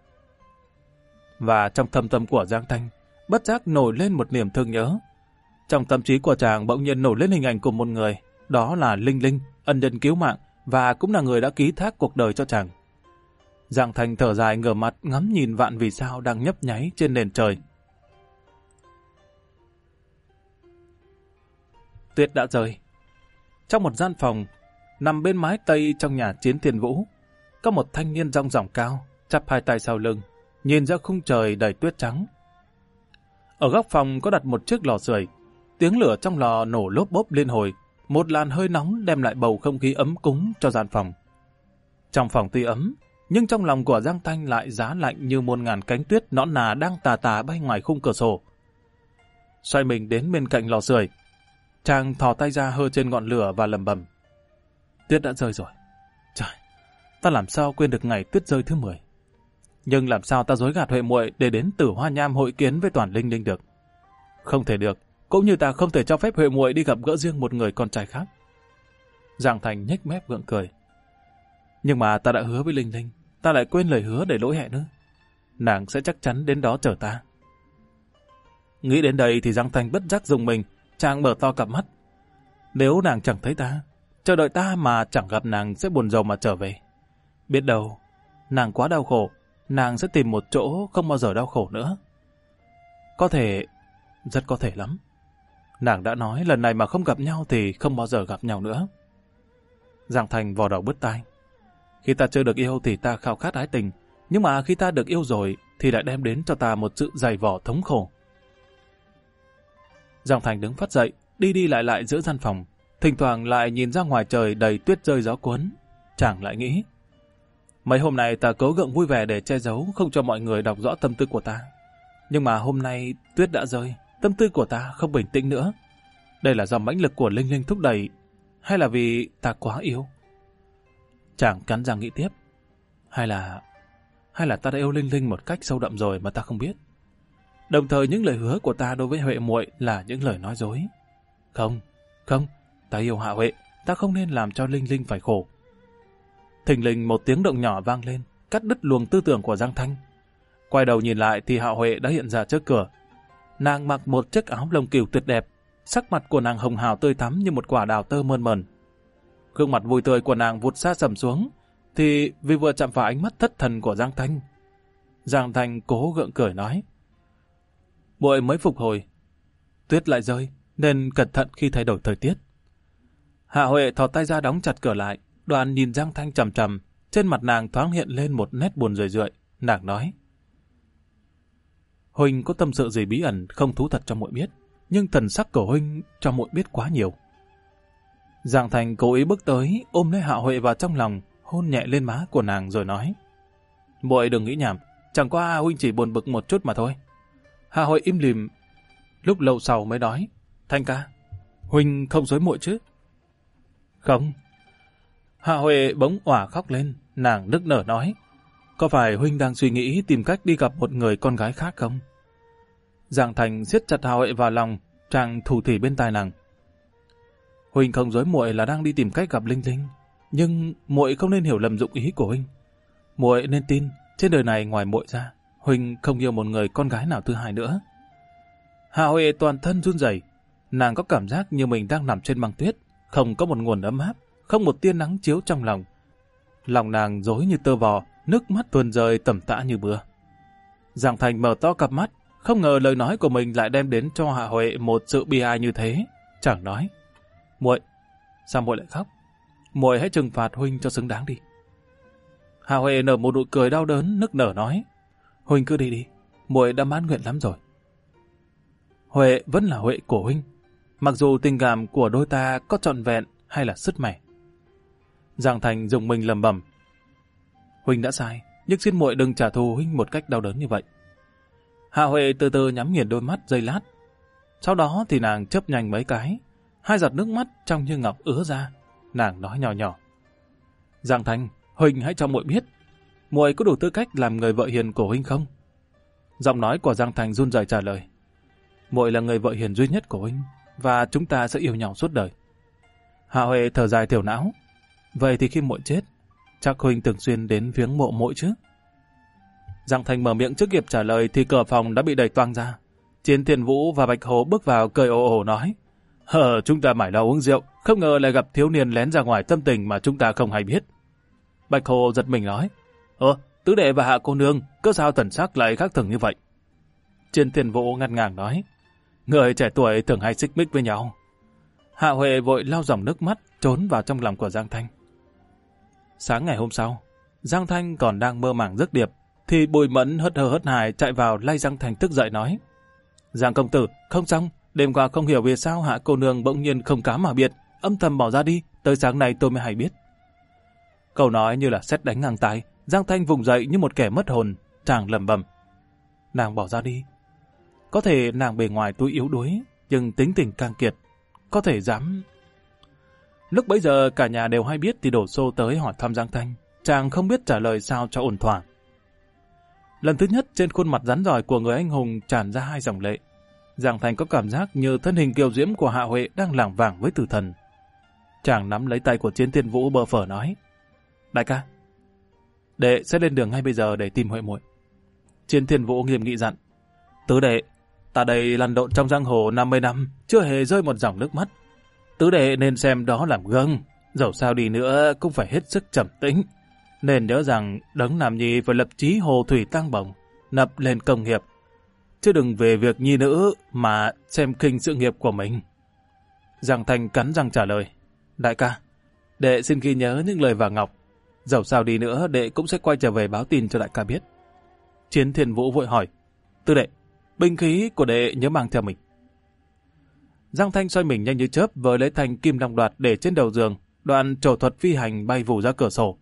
Và trong thâm tâm của Giang Thành, bất giác nổi lên một niềm thương nhớ. Trong tâm trí của chàng bỗng nhiên nổi lên hình ảnh của một người, đó là Linh Linh, ân nhân cứu mạng và cũng là người đã ký thác cuộc đời cho chàng. Giang Thành thở dài ngửa mặt ngắm nhìn vạn vì sao đang nhấp nháy trên nền trời. Tuyết đã rơi. Trong một gian phòng, nằm bên mái tây trong nhà Chiến Thiên Vũ, có một thanh niên rong ròng cao, chắp hai tay sau lưng, nhìn ra khung trời đầy tuyết trắng. Ở góc phòng có đặt một chiếc lò sưởi, tiếng lửa trong lò nổ lốp bốp liên hồi, một làn hơi nóng đem lại bầu không khí ấm cúng cho gian phòng. Trong phòng tuy ấm, nhưng trong lòng của Giang Thanh lại giá lạnh như muôn ngàn cánh tuyết nõn nà đang tà tà bay ngoài khung cửa sổ. Xoay mình đến bên cạnh lò sưởi, chàng thò tay ra hơ trên ngọn lửa và lẩm bẩm. Tuyết đã rơi rồi. Trời, ta làm sao quên được ngày tuyết rơi thứ mười. Nhưng làm sao ta dối gạt Huệ muội để đến Tử Hoa Nham hội kiến với Toàn Linh Linh được? Không thể được, cũng như ta không thể cho phép Huệ muội đi gặp gỡ riêng một người con trai khác. Giang Thành nhếch mép gượng cười. Nhưng mà ta đã hứa với Linh Linh, ta lại quên lời hứa để lỗi hẹn nữa. Nàng sẽ chắc chắn đến đó chờ ta. Nghĩ đến đây thì Giang Thành bất giác dùng mình, chàng mở to cặp mắt. Nếu nàng chẳng thấy ta, chờ đợi ta mà chẳng gặp nàng sẽ buồn rầu mà trở về. Biết đâu, nàng quá đau khổ, nàng sẽ tìm một chỗ không bao giờ đau khổ nữa. Có thể, rất có thể lắm. Nàng đã nói lần này mà không gặp nhau thì không bao giờ gặp nhau nữa. Giang Thành vò đầu bứt tai. Khi ta chưa được yêu thì ta khao khát ái tình, nhưng mà khi ta được yêu rồi thì lại đem đến cho ta một sự dày vò thống khổ. Giang Thành đứng phát dậy, đi đi lại lại giữa gian phòng, thỉnh thoảng lại nhìn ra ngoài trời đầy tuyết rơi gió cuốn. Chàng lại nghĩ, mấy hôm nay ta cố gượng vui vẻ để che giấu không cho mọi người đọc rõ tâm tư của ta. Nhưng mà hôm nay tuyết đã rơi, tâm tư của ta không bình tĩnh nữa. Đây là do mãnh lực của Linh Linh thúc đẩy, hay là vì ta quá yêu? Chàng cắn răng nghĩ tiếp, hay là hay là ta đã yêu Linh Linh một cách sâu đậm rồi mà ta không biết. Đồng thời những lời hứa của ta đối với Huệ muội là những lời nói dối. Không, không, ta yêu Hạ Huệ, ta không nên làm cho Linh Linh phải khổ. Thình lình một tiếng động nhỏ vang lên, cắt đứt luồng tư tưởng của Giang Thanh. Quay đầu nhìn lại thì Hạ Huệ đã hiện ra trước cửa. Nàng mặc một chiếc áo lông cừu tuyệt đẹp, sắc mặt của nàng hồng hào tươi thắm như một quả đào tơ mơn mởn. Gương mặt vui tươi của nàng vụt xa sầm xuống, thì vì vừa chạm vào ánh mắt thất thần của Giang Thanh. Giang Thanh cố gượng cười nói, muội mới phục hồi, tuyết lại rơi, nên cẩn thận khi thay đổi thời tiết. Hạ Huệ thò tay ra đóng chặt cửa lại, Đoàn nhìn Giang Thanh chằm chằm, trên mặt nàng thoáng hiện lên một nét buồn rười rượi. Nàng nói, huynh có tâm sự gì bí ẩn không thú thật cho muội biết, nhưng thần sắc của huynh cho muội biết quá nhiều. Giang Thành cố ý bước tới, ôm lấy Hạ Huệ vào trong lòng, hôn nhẹ lên má của nàng rồi nói, muội đừng nghĩ nhảm, chẳng qua huynh chỉ buồn bực một chút mà thôi. Hạ Huệ im lìm, lúc lâu sau mới nói, Thanh ca, huynh không dối muội chứ? Không. Hạ Huệ bỗng òa khóc lên, nàng nức nở nói, có phải huynh đang suy nghĩ tìm cách đi gặp một người con gái khác không? Giang Thành siết chặt Hạ Huệ vào lòng, chàng thủ thỉ bên tai nàng. Huynh không dối muội là đang đi tìm cách gặp Linh Linh, nhưng muội không nên hiểu lầm dụng ý của huynh. Muội nên tin, trên đời này ngoài muội ra, huynh không yêu một người con gái nào thứ hai nữa. Hạ Huệ toàn thân run rẩy, nàng có cảm giác như mình đang nằm trên băng tuyết, không có một nguồn ấm áp, không một tia nắng chiếu trong lòng. Lòng nàng rối như tơ vò, nước mắt tuôn rơi tầm tã như mưa. Giang Thành mở to cặp mắt, không ngờ lời nói của mình lại đem đến cho Hạ Huệ một sự bi ai như thế. Chàng nói, muội, Sao muội lại khóc? Muội hãy trừng phạt huynh cho xứng đáng đi. Hạ Huệ nở một nụ cười đau đớn, nức nở nói, huynh cứ đi đi, muội đã mãn nguyện lắm rồi. Huệ vẫn là Huệ của huynh, mặc dù tình cảm của đôi ta có trọn vẹn hay là sứt mẻ. Giang Thành dùng mình lầm bầm, huynh đã sai, nhưng xin muội đừng trả thù huynh một cách đau đớn như vậy. Hạ Huệ từ từ nhắm nghiền đôi mắt giây lát, sau đó thì nàng chớp nhanh mấy cái, hai giọt nước mắt trong như ngọc ứa ra. Nàng nói nhỏ nhỏ, Giang Thành, huynh hãy cho muội biết, muội có đủ tư cách làm người vợ hiền của huynh không? Giọng nói của Giang Thành run rẩy trả lời, muội là người vợ hiền duy nhất của huynh, và chúng ta sẽ yêu nhau suốt đời. Hạ Huệ thở dài thiểu não, vậy thì khi muội chết, chắc huynh thường xuyên đến viếng mộ muội chứ? Giang Thành mở miệng trước kịp trả lời thì cửa phòng đã bị đẩy toang ra. Chiến Thiên Vũ và Bạch Hồ bước vào cười ồ ồ nói, Hờ, chúng ta mải lo uống rượu, không ngờ lại gặp thiếu niên lén ra ngoài tâm tình mà chúng ta không hay biết. Bạch Hồ giật mình nói, Ơ, tứ đệ và Hạ cô nương, cớ sao thần sắc lại khác thường như vậy? Chiến Thiên Vũ ngăn ngàng nói, người trẻ tuổi thường hay xích mích với nhau. Hạ Huệ vội lau dòng nước mắt trốn vào trong lòng của Giang Thanh. Sáng ngày hôm sau, Giang Thanh còn đang mơ màng giấc điệp, thì Bùi Mẫn hớt hờ hớt hải chạy vào lay Giang Thanh thức dậy nói, Giang công tử, không xong, đêm qua không hiểu vì sao Hạ cô nương bỗng nhiên không cá mà biệt, âm thầm bỏ ra đi, tới sáng nay tôi mới hay biết. Câu nói như là sét đánh ngang tai, Giang Thanh vùng dậy như một kẻ mất hồn, chàng lẩm bẩm, nàng bỏ ra đi. Có thể nàng bề ngoài tôi yếu đuối, nhưng tính tình càng kiệt, có thể dám... Lúc bấy giờ cả nhà đều hay biết thì đổ xô tới hỏi thăm Giang Thanh, chàng không biết trả lời sao cho ổn thỏa. Lần thứ nhất trên khuôn mặt rắn rỏi của người anh hùng tràn ra hai dòng lệ. Giang Thanh có cảm giác như thân hình kiều diễm của Hạ Huệ đang lảng vảng với tử thần. Chàng nắm lấy tay của Chiến Thiên Vũ bơ phờ nói, đại ca, đệ sẽ lên đường ngay bây giờ để tìm Huệ muội. Chiến Thiên Vũ nghiêm nghị dặn, tứ đệ, ta đây lăn lộn trong giang hồ năm mươi năm, chưa hề rơi một dòng nước mắt. Tứ đệ nên xem đó làm gương, dẫu sao đi nữa cũng phải hết sức trầm tĩnh. Nên nhớ rằng đấng làm nhi phải lập chí hồ thủy tăng bổng, nập lên công nghiệp, chứ đừng về việc nhi nữ mà xem khinh sự nghiệp của mình. Giang Thanh cắn răng trả lời, đại ca, đệ xin ghi nhớ những lời vàng ngọc, dẫu sao đi nữa đệ cũng sẽ quay trở về báo tin cho đại ca biết. Chiến Thiên Vũ vội hỏi, tư đệ, binh khí của đệ nhớ mang theo mình. Giang Thanh xoay mình nhanh như chớp với lấy thanh kim long đoạt để trên đầu giường, đoạn trổ thuật phi hành bay vù ra cửa sổ.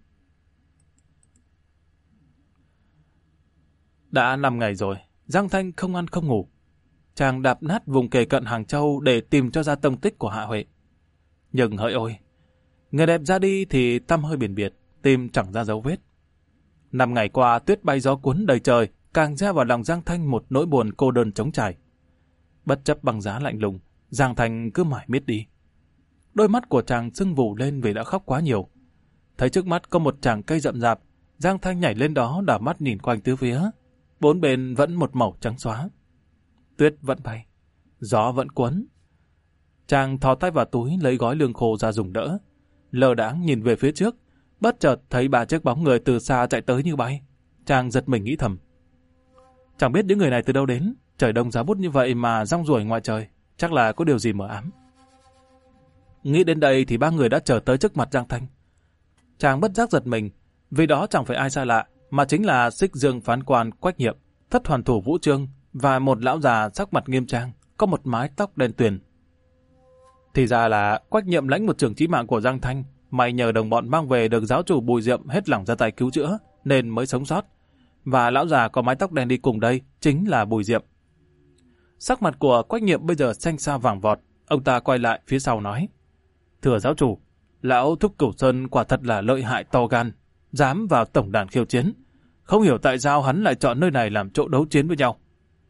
Đã năm ngày rồi, Giang Thanh không ăn không ngủ. Chàng đạp nát vùng kề cận Hàng Châu để tìm cho ra tông tích của Hạ Huệ. Nhưng hỡi ôi, người đẹp ra đi thì tăm hơi biển biệt, tìm chẳng ra dấu vết. Năm ngày qua tuyết bay gió cuốn đầy trời, càng gieo vào lòng Giang Thanh một nỗi buồn cô đơn trống trải. Bất chấp băng giá lạnh lùng, Giang Thanh cứ mãi miết đi. Đôi mắt của chàng sưng vù lên vì đã khóc quá nhiều. Thấy trước mắt có một tràng cây rậm rạp, Giang Thanh nhảy lên đó đảo mắt nhìn quanh tứ phía. Bốn bên vẫn một màu trắng xóa. Tuyết vẫn bay, gió vẫn cuốn. Chàng thò tay vào túi lấy gói lương khô ra dùng đỡ. Lờ đãng nhìn về phía trước, bất chợt thấy ba chiếc bóng người từ xa chạy tới như bay. Chàng giật mình nghĩ thầm, chẳng biết những người này từ đâu đến, trời đông giá bút như vậy mà rong ruổi ngoài trời, chắc là có điều gì mờ ám. Nghĩ đến đây thì ba người đã trở tới trước mặt Giang Thanh. Chàng bất giác giật mình, vì đó chẳng phải ai xa lạ, mà chính là Xích Dương phán quan Quách Nhiệm, thất hoàn thủ Vũ Trương và một lão già sắc mặt nghiêm trang, có một mái tóc đen tuyền. Thì ra là Quách Nhiệm lãnh một trường chí mạng của Giang Thanh, may nhờ đồng bọn mang về được giáo chủ Bùi Diệm hết lòng ra tay cứu chữa, nên mới sống sót. Và lão già có mái tóc đen đi cùng đây chính là Bùi Diệm. Sắc mặt của Quách Nhiệm bây giờ xanh xao vàng vọt, ông ta quay lại phía sau nói, thưa giáo chủ, lão Thúc Cửu Sơn quả thật là lợi hại to gan, dám vào tổng đàn khiêu chiến. Không hiểu tại sao hắn lại chọn nơi này làm chỗ đấu chiến với nhau.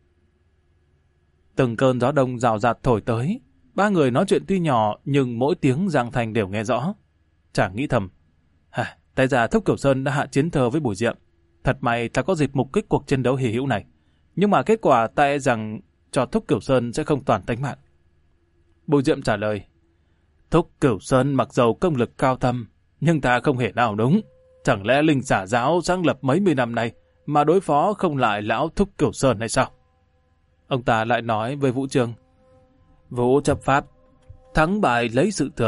Từng cơn gió đông rào rạt thổi tới, ba người nói chuyện tuy nhỏ nhưng mỗi tiếng Giang Thanh đều nghe rõ. Chàng nghĩ thầm, hả, tại ra Thúc Cửu Sơn đã hạ chiến thơ với Bùi Diệm. Thật may ta có dịp mục kích cuộc chiến đấu hỉ hữu này. Nhưng mà kết quả ta e rằng cho Thúc Cửu Sơn sẽ không toàn tánh mạng. Bùi Diệm trả lời, Thúc Cửu Sơn mặc dầu công lực cao thâm, nhưng ta không hề nào đúng. Chẳng lẽ linh xả giáo sáng lập mấy mươi năm nay mà đối phó không lại lão Thúc Cửu Sơn hay sao? Ông ta lại nói với Vũ Trương, Vũ chấp pháp, thắng bại lấy sự thường,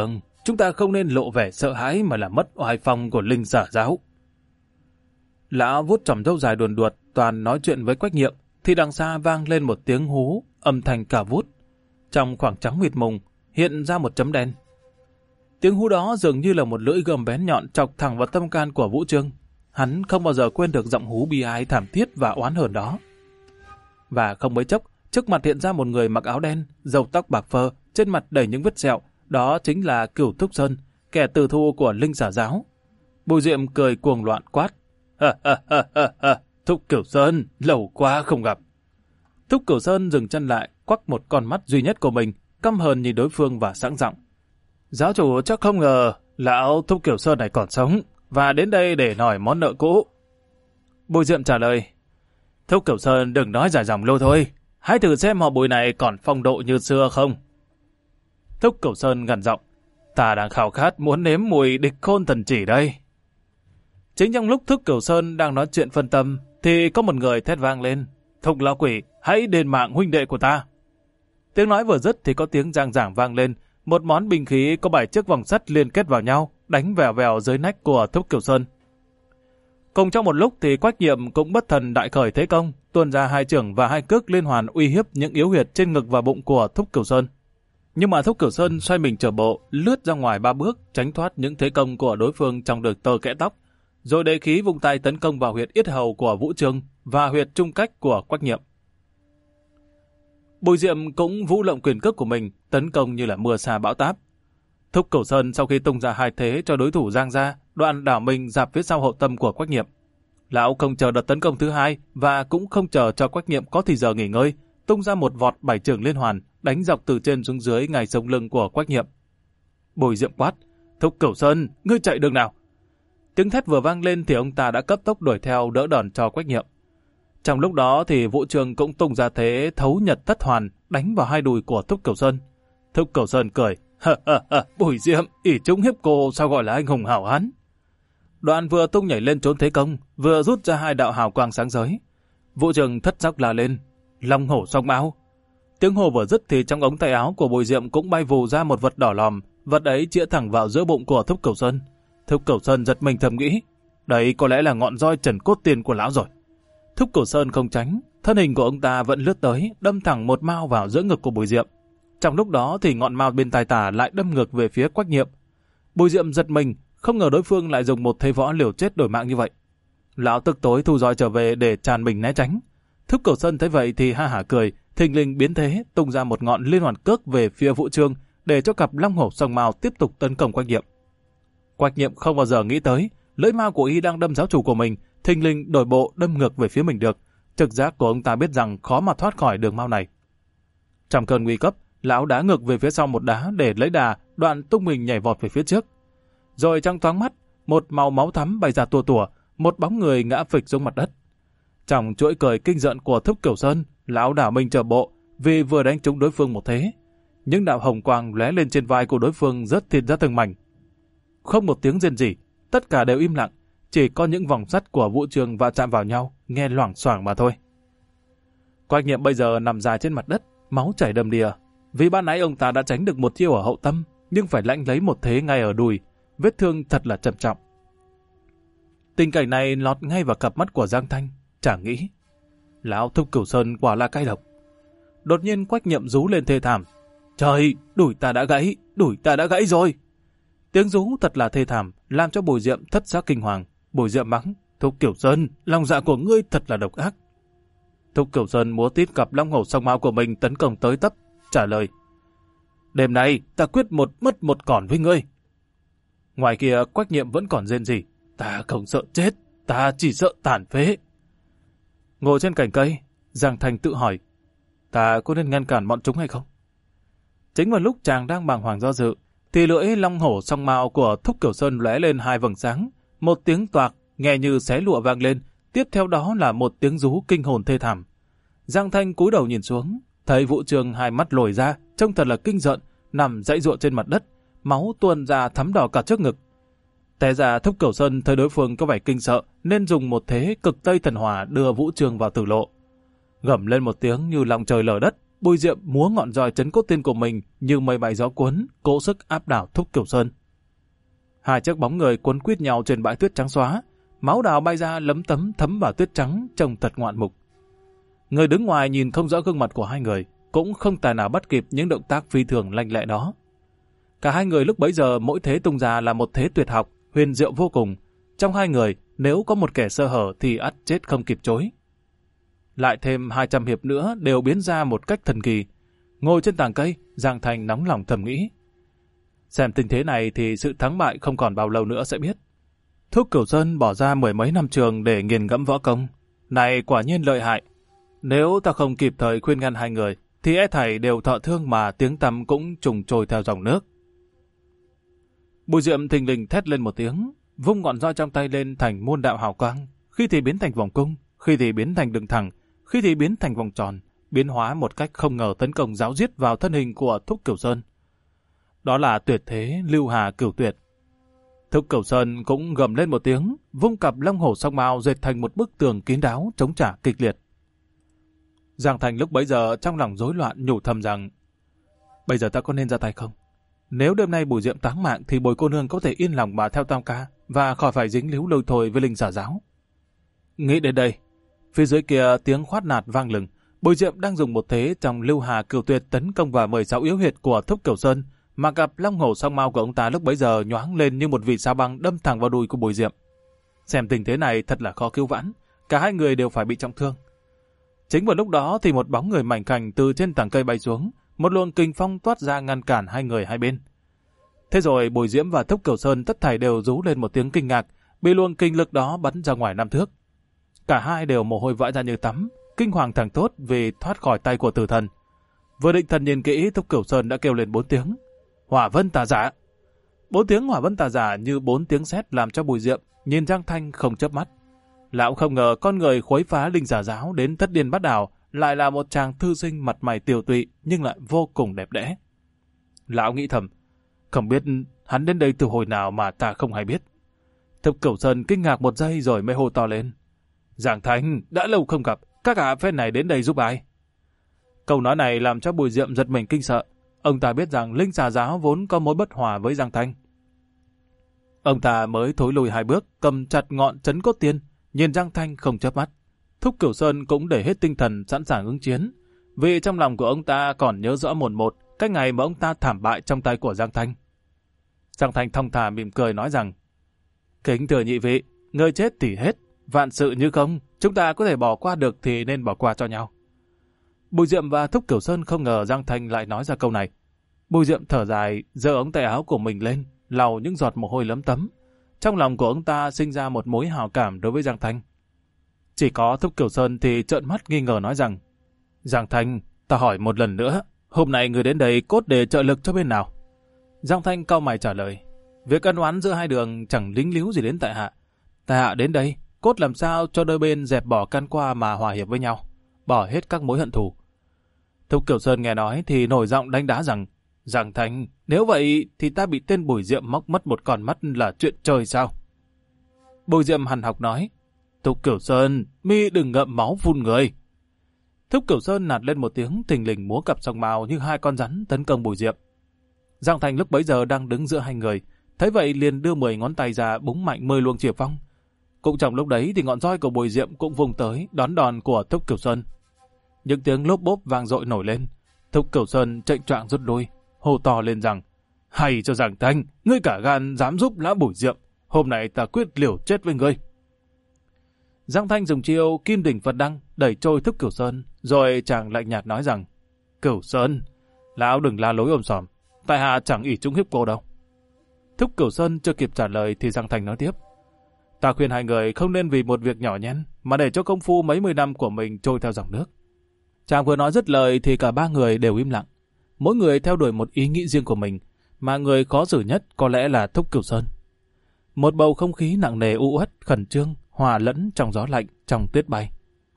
chúng ta không nên lộ vẻ sợ hãi mà làm mất oai phong của Linh Giả giáo. Lão vuốt tròm râu dài đuồn đuột, toàn nói chuyện với Quách Nhiệm, thì đằng xa vang lên một tiếng hú, âm thanh cả vút. Trong khoảng trắng mịt mùng, hiện ra một chấm đen. Tiếng hú đó dường như là một lưỡi gươm bén nhọn chọc thẳng vào tâm can của Vũ Chương. Hắn không bao giờ quên được giọng hú bi ai thảm thiết và oán hờn đó. Và không mấy chốc, trước mặt hiện ra một người mặc áo đen, râu tóc bạc phơ, trên mặt đầy những vết sẹo. Đó chính là Cửu Thúc Sơn, kẻ tử thù của Linh Giả giáo. Bùi Diệm cười cuồng loạn quát: Ha ha ha ha ha, Thúc Cửu Sơn, lâu quá không gặp. Thúc Cửu Sơn dừng chân lại, quắc một con mắt duy nhất của mình, căm hờn nhìn đối phương và sẵn giọng: Giáo chủ chắc không ngờ lão Thúc Cửu Sơn này còn sống và đến đây để đòi món nợ cũ. Bùi Diệm trả lời: Thúc Cửu Sơn đừng nói dài dòng lâu thôi, hãy thử xem họ Bùi này còn phong độ như xưa không. Thúc Cửu Sơn gằn giọng: Ta đang khao khát muốn nếm mùi địch khôn thần chỉ đây. Chính trong lúc Thúc Cửu Sơn đang nói chuyện phân tâm, thì có một người thét vang lên: Thúc lão quỷ, hãy đền mạng huynh đệ của ta. Tiếng nói vừa dứt thì có tiếng giang giảng vang lên, một món binh khí có bảy chiếc vòng sắt liên kết vào nhau, đánh vèo vèo dưới nách của Thúc Cửu Sơn. Cùng trong một lúc thì Quách Nhiệm cũng bất thần đại khởi thế công, tuôn ra hai chưởng và hai cước liên hoàn uy hiếp những yếu huyệt trên ngực và bụng của Thúc Cửu Sơn. Nhưng mà Thúc Cửu Sơn xoay mình trở bộ, lướt ra ngoài ba bước, tránh thoát những thế công của đối phương trong được tơ kẽ tóc, rồi đệ khí vung tay tấn công vào huyệt yết hầu của Vũ Chương và huyệt trung cách của Quách Nhiệm. Bùi Diệm cũng vũ lộng quyền cước của mình, tấn công như là mưa sa bão táp. Thúc Cửu Sơn sau khi tung ra hai thế cho đối thủ giang ra, đoạn đảo mình dạp phía sau hậu tâm của Quách Nhiệm. Lão không chờ đợt tấn công thứ hai và cũng không chờ cho Quách Nhiệm có thì giờ nghỉ ngơi, tung ra một vọt bảy chưởng liên hoàn, đánh dọc từ trên xuống dưới ngay sống lưng của Quách Nhiệm. Bùi Diệm quát: Thúc Cửu Sơn, ngươi chạy đường nào? Tiếng thét vừa vang lên thì ông ta đã cấp tốc đuổi theo đỡ đòn cho Quách Nhiệm. Trong lúc đó thì Vũ Chương cũng tung ra thế thấu nhật thất hoàn, đánh vào hai đùi của Thúc Cửu Sơn. Thúc Cửu Sơn cười: Ha ha ha, Bùi Diệm, ỷ chúng hiếp cô sao gọi là anh hùng hảo hán. Đoạn vừa tung nhảy lên trốn thế công, vừa rút ra hai đạo hào quang sáng giới. Vũ Chương thất sắc la lên: Long hổ song mão. Tiếng hô vừa dứt thì trong ống tay áo của Bùi Diệm cũng bay vù ra một vật đỏ lòm, vật ấy chĩa thẳng vào giữa bụng của Thúc Cửu Sơn. Thúc Cửu Sơn giật mình thầm nghĩ: Đấy có lẽ là ngọn roi trần cốt tiền của lão rồi. Thúc Cửu Sơn không tránh, thân hình của ông ta vẫn lướt tới, đâm thẳng một mao vào giữa ngực của Bùi Diệm. Trong lúc đó thì ngọn mao bên tai tả lại đâm ngược về phía Quách Nhiệm. Bùi Diệm giật mình, không ngờ đối phương lại dùng một thế võ liều chết đổi mạng như vậy. Lão tức tối thu roi trở về để tràn mình né tránh. Thúc Cửu Sơn thấy vậy thì ha hả cười, thình lình biến thế, tung ra một ngọn liên hoàn cước về phía Vũ Chương để cho cặp long hổ song mao tiếp tục tấn công Quách Nhiệm. Quách Nhiệm không bao giờ nghĩ tới lưỡi mao của y đang đâm giáo chủ của mình, thình lình đổi bộ đâm ngược về phía mình được. Trực giác của ông ta biết rằng khó mà thoát khỏi đường mao này. Trong cơn nguy cấp, lão đá ngược về phía sau một đá để lấy đà, đoạn tung mình nhảy vọt về phía trước. Rồi trong thoáng mắt, một màu máu thắm bay ra tua tủa, một bóng người ngã phịch xuống mặt đất. Trong chuỗi cười kinh giận của Thúc Cửu Sơn, lão đảo mình trở bộ vì vừa đánh trúng đối phương một thế. Những đạo hồng quang lóe lên trên vai của đối phương rớt thịt ra từng mảnh. Không một tiếng rên rỉ, tất cả đều im lặng, chỉ có những vòng sắt của Vũ Chương va chạm vào nhau, nghe loảng xoảng mà thôi. Quách Nhiệm bây giờ nằm dài trên mặt đất, máu chảy đầm đìa. Vì ban nãy ông ta đã tránh được một chiêu ở hậu tâm, nhưng phải lãnh lấy một thế ngay ở đùi, vết thương thật là trầm trọng. Tình cảnh này lọt ngay vào cặp mắt của Giang Thanh, chàng nghĩ: Lão Thúc Cửu Sơn quả là cay độc. Đột nhiên Quách Nhiệm rú lên thê thảm: Trời, đùi ta đã gãy, đùi ta đã gãy rồi. Tiếng rú thật là thê thảm, làm cho Bùi Diệm thất giác kinh hoàng. Bùi Diệm mắng: Thúc Cửu Sơn, lòng dạ của ngươi thật là độc ác. Thúc Cửu Sơn múa tít cặp long hổ song mao của mình tấn công tới tấp, trả lời: Đêm nay ta quyết một mất một còn với ngươi. Ngoài kia Quách Nhiệm vẫn còn rên rỉ: Ta không sợ chết, ta chỉ sợ tàn phế. Ngồi trên cành cây, Giang Thanh tự hỏi: Ta có nên ngăn cản bọn chúng hay không? Chính vào lúc chàng đang bàng hoàng do dự, thì lưỡi long hổ song mao của Thúc Cửu Sơn lóe lên hai vầng sáng, một tiếng toạc nghe như xé lụa vang lên, tiếp theo đó là một tiếng rú kinh hồn thê thảm. Giang Thanh cúi đầu nhìn xuống, thấy Vũ Chương hai mắt lồi ra, trông thật là kinh rợn, nằm dãy giụa trên mặt đất, máu tuôn ra thấm đỏ cả trước ngực. Té ra Thúc Cửu Sơn thấy đối phương có vẻ kinh sợ, nên dùng một thế cực tây thần hỏa đưa Vũ Chương vào tử lộ. Gầm lên một tiếng như lòng trời lở đất, Bùi Diệm múa ngọn roi trấn cốt tiên của mình như mây bay gió cuốn, cố sức áp đảo Thúc Cửu Sơn. Hai chiếc bóng người cuốn quýt nhau trên bãi tuyết trắng xóa, máu đào bay ra lấm tấm thấm vào tuyết trắng trông thật ngoạn mục. Người đứng ngoài nhìn không rõ gương mặt của hai người, cũng không tài nào bắt kịp những động tác phi thường lanh lẹ đó. Cả hai người lúc bấy giờ mỗi thế tung ra là một thế tuyệt học, huyền diệu vô cùng. Trong hai người, nếu có một kẻ sơ hở thì ắt chết không kịp chối. Lại thêm hai trăm hiệp nữa đều biến ra một cách thần kỳ. Ngồi trên tàng cây, Giang Thanh nóng lòng thầm nghĩ. Xem tình thế này thì sự thắng bại không còn bao lâu nữa sẽ biết. Thúc Cửu Sơn bỏ ra mười mấy năm trường để nghiền ngẫm võ công. Này quả nhiên lợi hại. Nếu ta không kịp thời khuyên ngăn hai người, thì e thảy đều thọ thương mà tiếng tăm cũng trùng trôi theo dòng nước. Bùi Diệm thình lình thét lên một tiếng, vung ngọn roi trong tay lên thành muôn đạo hào quang, khi thì biến thành vòng cung, khi thì biến thành đường thẳng, khi thì biến thành vòng tròn, biến hóa một cách không ngờ tấn công giáo giết vào thân hình của Thúc Cửu Sơn. Đó là tuyệt thế Lưu Hà Cửu Tuyệt. Thúc Cửu Sơn cũng gầm lên một tiếng, vung cặp long hổ song mao dệt thành một bức tường kín đáo chống trả kịch liệt. Giang Thành lúc bấy giờ trong lòng rối loạn nhủ thầm rằng: bây giờ ta có nên ra tay không? Nếu đêm nay Bùi Diệm táng mạng thì Bồi cô nương có thể yên lòng mà theo Tam ca và khỏi phải dính líu lôi thôi với linh giả giáo. Nghĩ đến đây, phía dưới kia tiếng khoát nạt vang lừng. Bùi Diệm đang dùng một thế trong Lưu Hà Cửu Tuyệt tấn công vào mười sáu yếu huyệt của Thúc Cửu Sơn, mà cặp long hổ song mao của ông ta lúc bấy giờ nhoáng lên như một vì sao băng đâm thẳng vào đùi của Bùi Diệm. Xem tình thế này thật là khó cứu vãn, cả hai người đều phải bị trọng thương. Chính vào lúc đó thì một bóng người mảnh khảnh từ trên tảng cây bay xuống, một luồng kình phong toát ra ngăn cản hai người hai bên. Thế rồi Bùi Diễm và Thúc Cửu Sơn tất thảy đều rú lên một tiếng kinh ngạc, bị luồng kinh lực đó bắn ra ngoài năm thước. Cả hai đều mồ hôi vã ra như tắm, kinh hoàng thẳng tốt vì thoát khỏi tay của tử thần. Vừa định thần nhìn kỹ, Thúc Cửu Sơn đã kêu lên bốn tiếng: Hỏa Vân Tà Giả. Bốn tiếng Hỏa Vân Tà Giả như bốn tiếng sét làm cho Bùi Diệm nhìn Giang Thanh không chớp mắt. Lão không ngờ con người khuấy phá linh giả giáo đến thất điên bát đảo lại là một chàng thư sinh mặt mày tiều tụy nhưng lại vô cùng đẹp đẽ. Lão nghĩ thầm, không biết hắn đến đây từ hồi nào mà ta không hay biết. Thúc Cửu Sơn kinh ngạc một giây rồi mới hô to lên: Giang Thanh, đã lâu không gặp, các hạ phen này đến đây giúp ai? Câu nói này làm cho Bùi Diệm giật mình kinh sợ. Ông ta biết rằng linh xà giáo vốn có mối bất hòa với Giang Thanh. Ông ta mới thối lùi hai bước, cầm chặt ngọn trấn cốt tiên, nhìn Giang Thanh không chớp mắt. Thúc Cửu Sơn cũng để hết tinh thần sẵn sàng ứng chiến, vì trong lòng của ông ta còn nhớ rõ một một cái ngày mà ông ta thảm bại trong tay của Giang Thanh. Giang Thanh thong thả mỉm cười nói rằng: Kính thưa nhị vị, người chết thì hết, vạn sự như không, chúng ta có thể bỏ qua được thì nên bỏ qua cho nhau. Bùi Diệm và Thúc Cửu Sơn không ngờ Giang Thanh lại nói ra câu này. Bùi Diệm thở dài, giơ ống tay áo của mình lên, lau những giọt mồ hôi lấm tấm. Trong lòng của ông ta sinh ra một mối hảo cảm đối với Giang Thanh. Chỉ có Thúc Cửu Sơn thì trợn mắt nghi ngờ nói rằng: Giang Thanh, ta hỏi một lần nữa, hôm nay người đến đây cốt để trợ lực cho bên nào? Giang Thanh cau mày trả lời: Việc ân oán giữa hai đường chẳng lính líu gì đến tại hạ. Tại hạ đến đây, cốt làm sao cho đôi bên dẹp bỏ can qua mà hòa hiệp với nhau, bỏ hết các mối hận thù. Thúc Cửu Sơn nghe nói thì nổi giọng đánh đá rằng: Giang Thanh, nếu vậy thì ta bị tên Bùi Diệm móc mất một con mắt là chuyện trời sao? Bùi Diệm hằn học nói: Thúc Cửu Sơn, mi đừng ngậm máu phun người. Thúc Cửu Sơn nạt lên một tiếng, thình lình múa cặp song mao như hai con rắn tấn công Bùi Diệm. Giang Thanh lúc bấy giờ đang đứng giữa hai người, thấy vậy liền đưa mười ngón tay ra búng mạnh mười luồng chìa phong. Cũng trong lúc đấy thì ngọn roi của Bùi Diệm cũng vùng tới đón đòn của Thúc Cửu Sơn. Những tiếng lốp bốp vang dội nổi lên. Thúc Cửu Sơn chệnh choạng rút lui, hô to lên rằng: Hay cho Giang Thanh, ngươi cả gan dám giúp lão Bùi Diệm, hôm nay ta quyết liều chết với ngươi. Giang Thanh dùng chiêu Kim Đỉnh Phật Đăng đẩy trôi Thúc Cửu Sơn, rồi chàng lạnh nhạt nói rằng: Cửu Sơn, lão đừng la lối ôm sòm, tại hạ chẳng ỷ trúng hiếp cô đâu. Thúc Cửu Sơn chưa kịp trả lời thì Giang Thanh nói tiếp: Ta khuyên hai người không nên vì một việc nhỏ nhen mà để cho công phu mấy mươi năm của mình trôi theo dòng nước. Chàng vừa nói dứt lời thì cả ba người đều im lặng, mỗi người theo đuổi một ý nghĩ riêng của mình, mà người khó xử nhất có lẽ là Thúc Cửu Sơn. Một bầu không khí nặng nề u uất, khẩn trương, hòa lẫn trong gió lạnh, trong tuyết bay.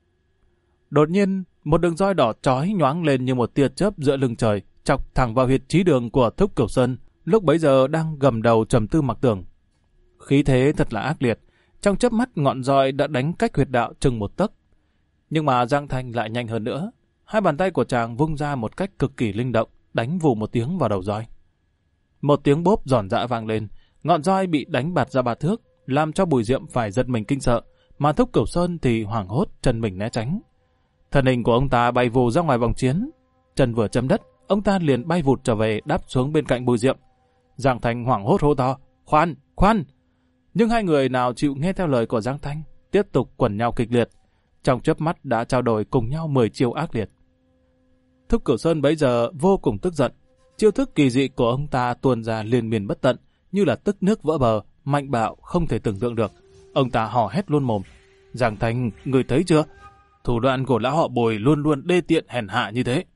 Đột nhiên, một đường roi đỏ chói nhoáng lên như một tia chớp giữa lưng trời, chọc thẳng vào huyệt chí đường của Thúc Cửu Sơn, lúc bấy giờ đang gầm đầu trầm tư mặc tưởng. Khí thế thật là ác liệt, trong chớp mắt ngọn roi đã đánh cách huyệt đạo chừng một tấc. Nhưng mà Giang Thanh lại nhanh hơn nữa, hai bàn tay của chàng vung ra một cách cực kỳ linh động, đánh vù một tiếng vào đầu roi. Một tiếng bốp giòn giã vang lên, Ngọn roi bị đánh bạt ra ba thước, làm cho Bùi Diệm phải giật mình kinh sợ, mà Thúc Cửu Sơn thì hoảng hốt chân mình né tránh. Thân hình của ông ta bay vù ra ngoài vòng chiến, chân vừa chấm đất, ông ta liền bay vụt trở về đáp xuống bên cạnh Bùi Diệm. Giang Thanh hoảng hốt hô to, khoan, khoan! Nhưng hai người nào chịu nghe theo lời của Giang Thanh, tiếp tục quần nhau kịch liệt. Trong chớp mắt đã trao đổi cùng nhau mười chiêu ác liệt. Thúc Cửu Sơn bấy giờ vô cùng tức giận. Chiêu thức kỳ dị của ông ta tuôn ra liên miên bất tận, như là tức nước vỡ bờ, mạnh bạo không thể tưởng tượng được. Ông ta hò hét luôn mồm. Giang Thanh, người thấy chưa? Thủ đoạn của lão họ Bùi luôn luôn đê tiện hèn hạ như thế.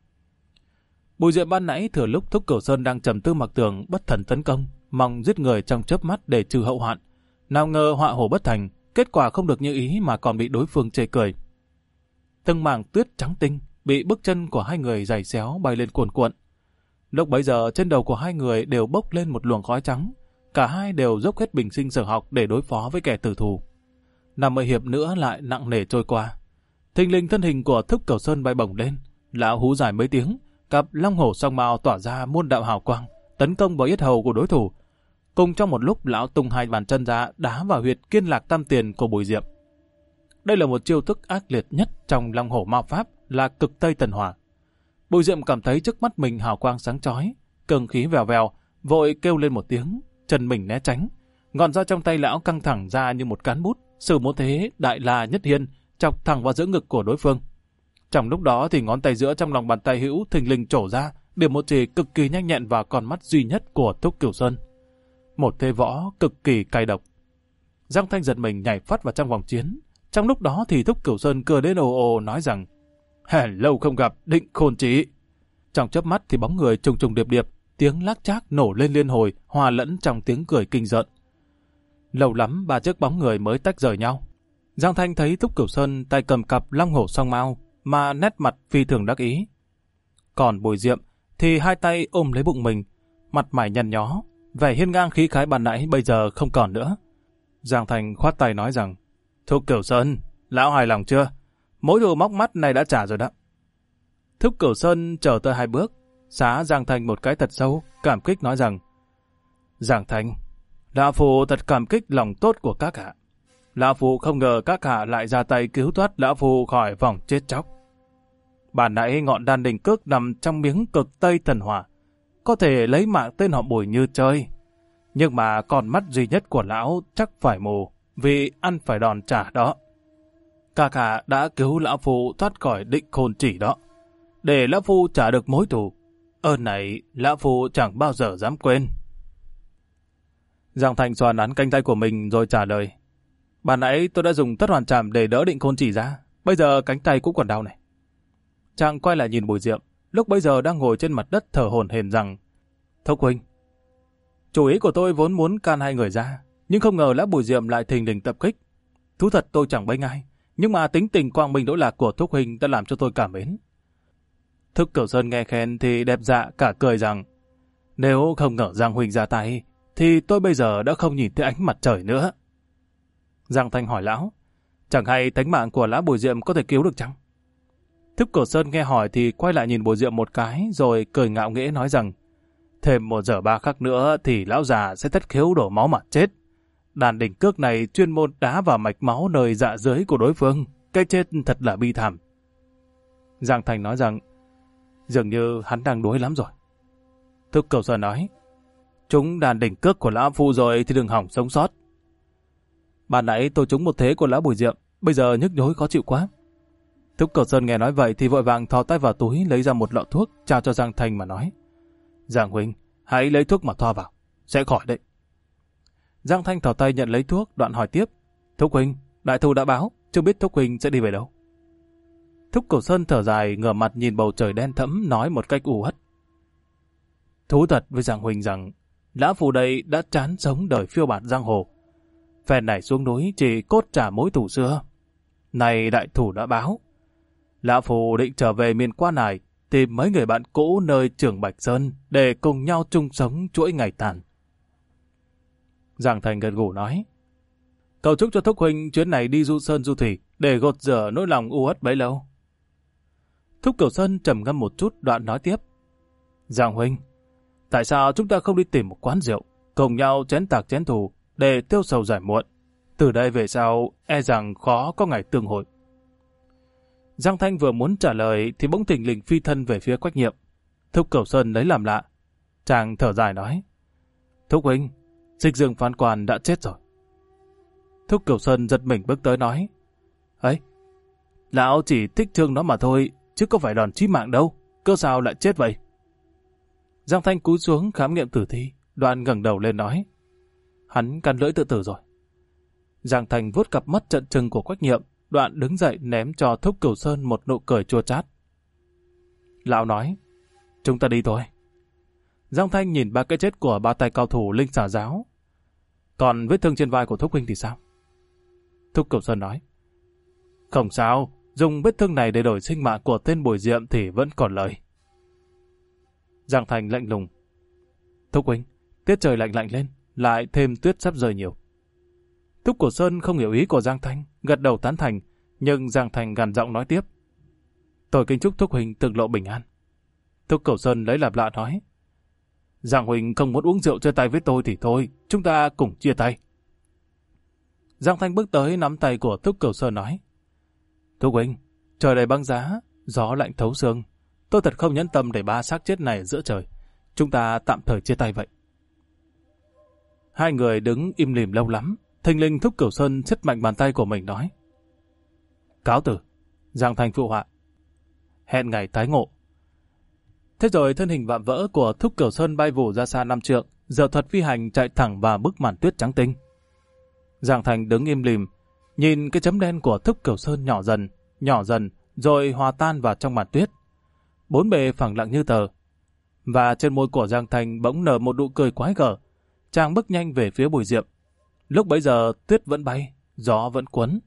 Bùi Diệm ban nãy thừa lúc Thúc Cửu Sơn đang trầm tư mặc tường bất thần tấn công, mong giết người trong chớp mắt để trừ hậu hoạn. Nào ngờ họa hổ bất thành, kết quả không được như ý mà còn bị đối phương chê cười. Từng mảng tuyết trắng tinh bị bước chân của hai người giày xéo bay lên cuồn cuộn. Lúc bấy giờ trên đầu của hai người đều bốc lên một luồng khói trắng, cả hai đều dốc hết bình sinh sở học để đối phó với kẻ tử thù. Năm mươi hiệp nữa lại nặng nề trôi qua. Thình lình thân hình của Thúc Cửu Sơn bay bổng lên, lão hú dài mấy tiếng, cặp long hổ song mao tỏa ra muôn đạo hào quang, tấn công vào yết hầu của đối thủ. Cùng trong một lúc lão tung hai bàn chân ra đá vào huyệt kiên lạc tam tiền của Bùi Diệm. Đây là một chiêu thức ác liệt nhất trong long hổ mao pháp, là cực tây tần hỏa. Bùi Diệm cảm thấy trước mắt mình hào quang sáng chói, cường khí vèo vèo, vội kêu lên một tiếng, chân mình né tránh. Ngọn roi trong tay lão căng thẳng ra như một cán bút, sử một thế đại la nhất hiên, chọc thẳng vào giữa ngực của đối phương. Trong lúc đó thì ngón tay giữa trong lòng bàn tay hữu thình lình trổ ra, điểm một chỉ cực kỳ nhanh nhẹn vào con mắt duy nhất của Thúc Cửu Sơn. Một thế võ cực kỳ cay độc. Giang Thanh giật mình nhảy phát vào trong vòng chiến. Trong lúc đó thì Thúc Cửu Sơn cười đến ồ ồ nói rằng, hè lâu không gặp, định khôn trí. Trong chớp mắt thì bóng người trùng trùng điệp điệp, tiếng lác chác nổ lên liên hồi, hòa lẫn trong tiếng cười kinh rợn. Lâu lắm ba chiếc bóng người mới tách rời nhau. Giang Thanh thấy Thúc Cửu Sơn tay cầm cặp long hổ song mao, mà nét mặt phi thường đắc ý. Còn Bùi Diệm thì hai tay ôm lấy bụng mình, mặt mày nhăn nhó, vẻ hiên ngang khí khái ban nãy bây giờ không còn nữa. Giang Thanh khoát tay nói rằng, Thúc Cửu Sơn, lão hài lòng chưa? Mối thù móc mắt này đã trả rồi đó. Thúc Cửu Sơn chờ tới hai bước, xá Giang Thanh một cái thật sâu, cảm kích nói rằng, Giang Thanh, lão phu thật cảm kích lòng tốt của các hạ. Lão phu không ngờ các hạ lại ra tay cứu thoát lão phu khỏi vòng chết chóc. Bản nãy ngọn đan đỉnh cước nằm trong miếng cực tây thần hỏa, có thể lấy mạng tên họ Bùi như chơi. Nhưng mà con mắt duy nhất của lão chắc phải mù, vì ăn phải đòn trả đó. Các hạ đã cứu lão phu thoát khỏi định khôn chỉ đó, để lão phu trả được mối thù. Ơn này lão phu chẳng bao giờ dám quên. Giang Thanh xoa nắn cánh tay của mình rồi trả lời, Ban nãy tôi đã dùng tất hoàn trảm để đỡ định khôn chỉ ra, bây giờ cánh tay cũng còn đau này. Chàng quay lại nhìn Bùi Diệm, lúc bây giờ đang ngồi trên mặt đất thở hổn hển rằng, Thúc huynh, chủ ý của tôi vốn muốn can hai người ra, nhưng không ngờ lão Bùi Diệm lại thình lình tập kích. Thú thật tôi chẳng bênh ai, nhưng mà tính tình quang minh lỗi lạc của Thúc huynh đã làm cho tôi cảm mến. Thúc Cửu Sơn nghe khen thì đẹp dạ cả cười rằng, nếu không ngờ Giang huynh ra tay, thì tôi bây giờ đã không nhìn thấy ánh mặt trời nữa. Giang Thanh hỏi lão, chẳng hay tánh mạng của lão Bùi Diệm có thể cứu được chăng? Thúc Cửu Sơn nghe hỏi thì quay lại nhìn Bùi Diệm một cái rồi cười ngạo nghễ nói rằng, thêm một giờ ba khắc nữa thì lão già sẽ thất khiếu đổ máu mà chết. Đàn đỉnh cước này chuyên môn đá vào mạch máu nơi dạ dưới của đối phương, cái chết thật là bi thảm. Giang Thanh nói rằng, dường như hắn đang đuối lắm rồi. Thúc Cửu Sơn nói, chúng đàn đỉnh cước của lão phu rồi thì đừng hỏng sống sót. Ban nãy tôi trúng một thế của lão Bùi Diệm, bây giờ nhức nhối khó chịu quá. Thúc Cửu Sơn nghe nói vậy thì vội vàng thò tay vào túi lấy ra một lọ thuốc trao cho Giang Thanh mà nói, Giang huynh, hãy lấy thuốc mà thoa vào, sẽ khỏi đấy. Giang Thanh thò tay nhận lấy thuốc, đoạn hỏi tiếp, Thúc huynh, đại thù đã báo, chưa biết Thúc huynh sẽ đi về đâu. Thúc Cửu Sơn thở dài, ngửa mặt nhìn bầu trời đen thẫm nói một cách u uất, thú thật với Giang huynh rằng lão phù đây đã chán sống đời phiêu bạt giang hồ. Phen này xuống núi chỉ cốt trả mối thù xưa. Này đại thủ đã báo, lão phù định trở về miền Quan Hải tìm mấy người bạn cũ nơi Trường Bạch Sơn để cùng nhau chung sống chuỗi ngày tàn. Giang Thành gật gù nói, cầu chúc cho Thúc huynh chuyến này đi du sơn du thủy để gột rửa nỗi lòng u uất bấy lâu. Thúc Cửu Sơn trầm ngâm một chút, đoạn nói tiếp, Giang huynh, tại sao chúng ta không đi tìm một quán rượu, cùng nhau chén tạc chén thù để tiêu sầu giải muộn. Từ đây về sau, e rằng khó có ngày tương hội. Giang Thanh vừa muốn trả lời thì bỗng thình lình phi thân về phía Quách Nhiệm. Thúc Cửu Sơn lấy làm lạ. Chàng thở dài nói, Thúc huynh, Dịch Dương phán quan đã chết rồi. Thúc Cửu Sơn giật mình bước tới nói, ấy, lão chỉ thích thương nó mà thôi, chứ có phải đòn chí mạng đâu, cơ sao lại chết vậy? Giang Thanh cúi xuống khám nghiệm tử thi, đoạn ngẩng đầu lên nói, hắn cắn lưỡi tự tử rồi. Giang Thanh vuốt cặp mắt trợn trừng của Quách Nhiệm, đoạn đứng dậy ném cho Thúc Cửu Sơn một nụ cười chua chát. Lão nói, chúng ta đi thôi. Giang Thanh nhìn ba cái chết của ba tay cao thủ linh xà giáo. Còn vết thương trên vai của Thúc huynh thì sao? Thúc Cửu Sơn nói, không sao, dùng vết thương này để đổi sinh mạng của tên Bùi Diệm thì vẫn còn lời. Giang Thanh lạnh lùng, Thúc huynh, tiết trời lạnh lạnh lên, lại thêm tuyết sắp rơi nhiều. Thúc Cửu Sơn không hiểu ý của Giang Thanh, gật đầu tán thành, nhưng Giang Thanh gằn giọng nói tiếp, tôi kính chúc Thúc huynh tường lộ bình an. Thúc Cửu Sơn lấy làm lạ nói, Giang huynh không muốn uống rượu chia tay với tôi thì thôi, chúng ta cùng chia tay. Giang Thanh bước tới nắm tay của Thúc Cửu Sơn nói, Thúc huynh, trời đầy băng giá, gió lạnh thấu xương, tôi thật không nhẫn tâm để ba xác chết này giữa trời, chúng ta tạm thời chia tay vậy. Hai người đứng im lìm lâu lắm, thình lình Thúc Cửu Sơn siết mạnh bàn tay của mình nói, cáo từ. Giang Thanh phụ họa, hẹn ngày tái ngộ. Thế rồi thân hình vạm vỡ của Thúc Cửu Sơn bay vù ra xa năm trượng, giờ thuật phi hành chạy thẳng vào bức màn tuyết trắng tinh. Giang Thanh đứng im lìm, nhìn cái chấm đen của Thúc Cửu Sơn nhỏ dần, nhỏ dần, rồi hòa tan vào trong màn tuyết. Bốn bề phẳng lặng như tờ. Và trên môi của Giang Thanh bỗng nở một nụ cười quái gở. Chàng bước nhanh về phía Bùi Diệm. Lúc bấy giờ tuyết vẫn bay, gió vẫn cuốn.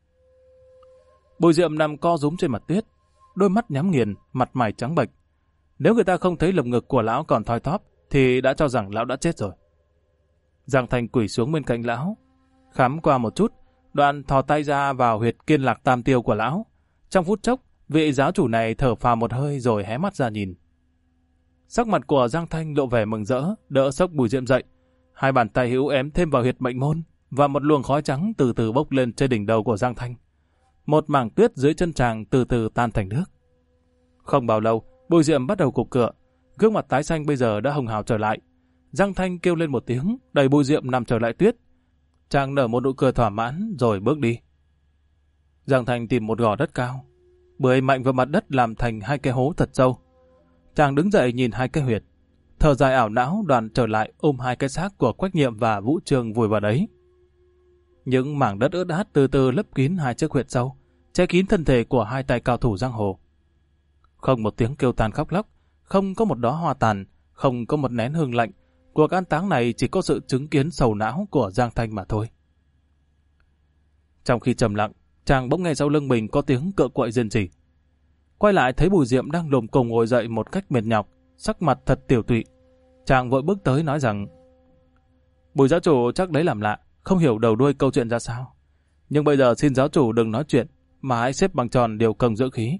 Bùi Diệm nằm co rúm trên mặt tuyết, đôi mắt nhắm nghiền, mặt mày trắng bệch. Nếu người ta không thấy lồng ngực của lão còn thoi thóp, thì đã cho rằng lão đã chết rồi. Giang Thanh quỳ xuống bên cạnh lão, khám qua một chút, đoạn thò tay ra vào huyệt kiên lạc tam tiêu của lão. Trong phút chốc, vị giáo chủ này thở phào một hơi rồi hé mắt ra nhìn. Sắc mặt của Giang Thanh lộ vẻ mừng rỡ, đỡ sốc Bùi Diệm dậy. Hai bàn tay hữu ém thêm vào huyệt mệnh môn, và một luồng khói trắng từ từ bốc lên trên đỉnh đầu của Giang Thanh. Một mảng tuyết dưới chân chàng từ từ tan thành nước. Không bao lâu, Bùi Diệm bắt đầu cục cựa, gương mặt tái xanh bây giờ đã hồng hào trở lại. Giang Thanh kêu lên một tiếng, đẩy Bùi Diệm nằm trở lại tuyết. Chàng nở một nụ cười thỏa mãn rồi bước đi. Giang Thanh tìm một gò đất cao, bưởi mạnh vào mặt đất làm thành hai cái hố thật sâu. Chàng đứng dậy nhìn hai cái huyệt, thở dài ảo não, đoàn trở lại ôm hai cái xác của Quách Nhiệm và Vũ Trường vùi vào đấy. Những mảng đất ướt át từ từ lấp kín hai chiếc huyệt sâu, che kín thân thể của hai tay cao thủ giang hồ. Không một tiếng kêu than khóc lóc, không có một đóa hoa tàn, không có một nén hương lạnh. Cuộc an táng này chỉ có sự chứng kiến sầu não của Giang Thanh mà thôi. Trong khi trầm lặng, chàng bỗng nghe sau lưng mình có tiếng cựa quậy rên rỉ. Quay lại thấy Bùi Diệm đang lồm cồm ngồi dậy một cách mệt nhọc, sắc mặt thật tiểu tụy. Chàng vội bước tới nói rằng, Bùi giáo chủ chắc đấy làm lạ, không hiểu đầu đuôi câu chuyện ra sao. Nhưng bây giờ xin giáo chủ đừng nói chuyện, mà hãy xếp bằng tròn điều công dưỡng khí.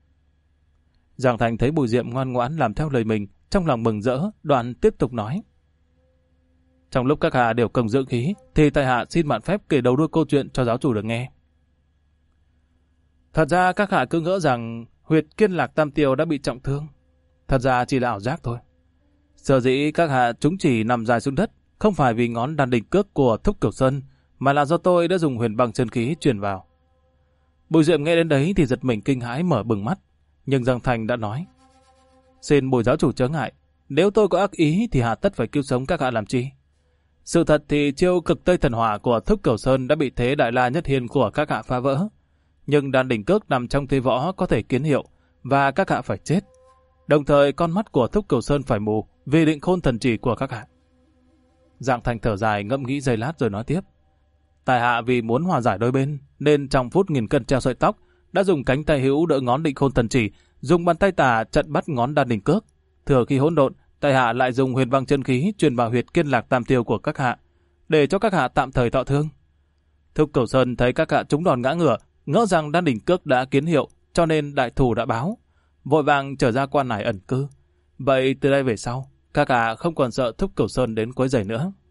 Giang Thanh thấy Bùi Diệm ngoan ngoãn làm theo lời mình, trong lòng mừng rỡ, đoạn tiếp tục nói. Trong lúc các hạ đều công dưỡng khí, thì tại hạ xin mạn phép kể đầu đuôi câu chuyện cho giáo chủ được nghe. Thật ra các hạ cứ ngỡ rằng huyệt kiên lạc tam tiêu đã bị trọng thương. Thật ra chỉ là ảo giác thôi. Sở dĩ các hạ chúng chỉ nằm dài xuống đất, không phải vì ngón đàn đỉnh cước của Thúc Cửu Sơn, mà là do tôi đã dùng huyền băng chân khí truyền vào. Bùi Diệm nghe đến đấy thì giật mình kinh hãi mở bừng mắt, nhưng Giang Thanh đã nói, xin Bùi giáo chủ chớ ngại, nếu tôi có ác ý thì hạ tất phải cứu sống các hạ làm chi. Sự thật thì chiêu cực Tây Thần Hỏa của Thúc Cửu Sơn đã bị thế Đại La Nhất Hiên của các hạ phá vỡ, nhưng đàn đỉnh cước nằm trong thế võ có thể kiến hiệu, và các hạ phải chết. Đồng thời con mắt của Thúc Cửu Sơn phải mù vì định khôn thần chỉ của các hạ. Giang Thanh thở dài ngẫm nghĩ giây lát rồi nói tiếp, tại hạ vì muốn hòa giải đôi bên, nên trong phút nghìn cân treo sợi tóc, đã dùng cánh tay hữu đỡ ngón định khôn thần chỉ, dùng bàn tay tả chặn bắt ngón đan đỉnh cước. Thừa khi hỗn độn, tại hạ lại dùng huyền băng chân khí truyền vào huyệt kiên lạc tam tiêu của các hạ, để cho các hạ tạm thời thọ thương. Thúc Cửu Sơn thấy các hạ trúng đòn ngã ngửa, ngỡ rằng đan đỉnh cước đã kiến hiệu, cho nên đại thù đã báo, vội vàng trở ra quan nải ẩn cư. Vậy từ đây về sau, các hạ không còn sợ Thúc Cửu Sơn đến quấy rầy nữa.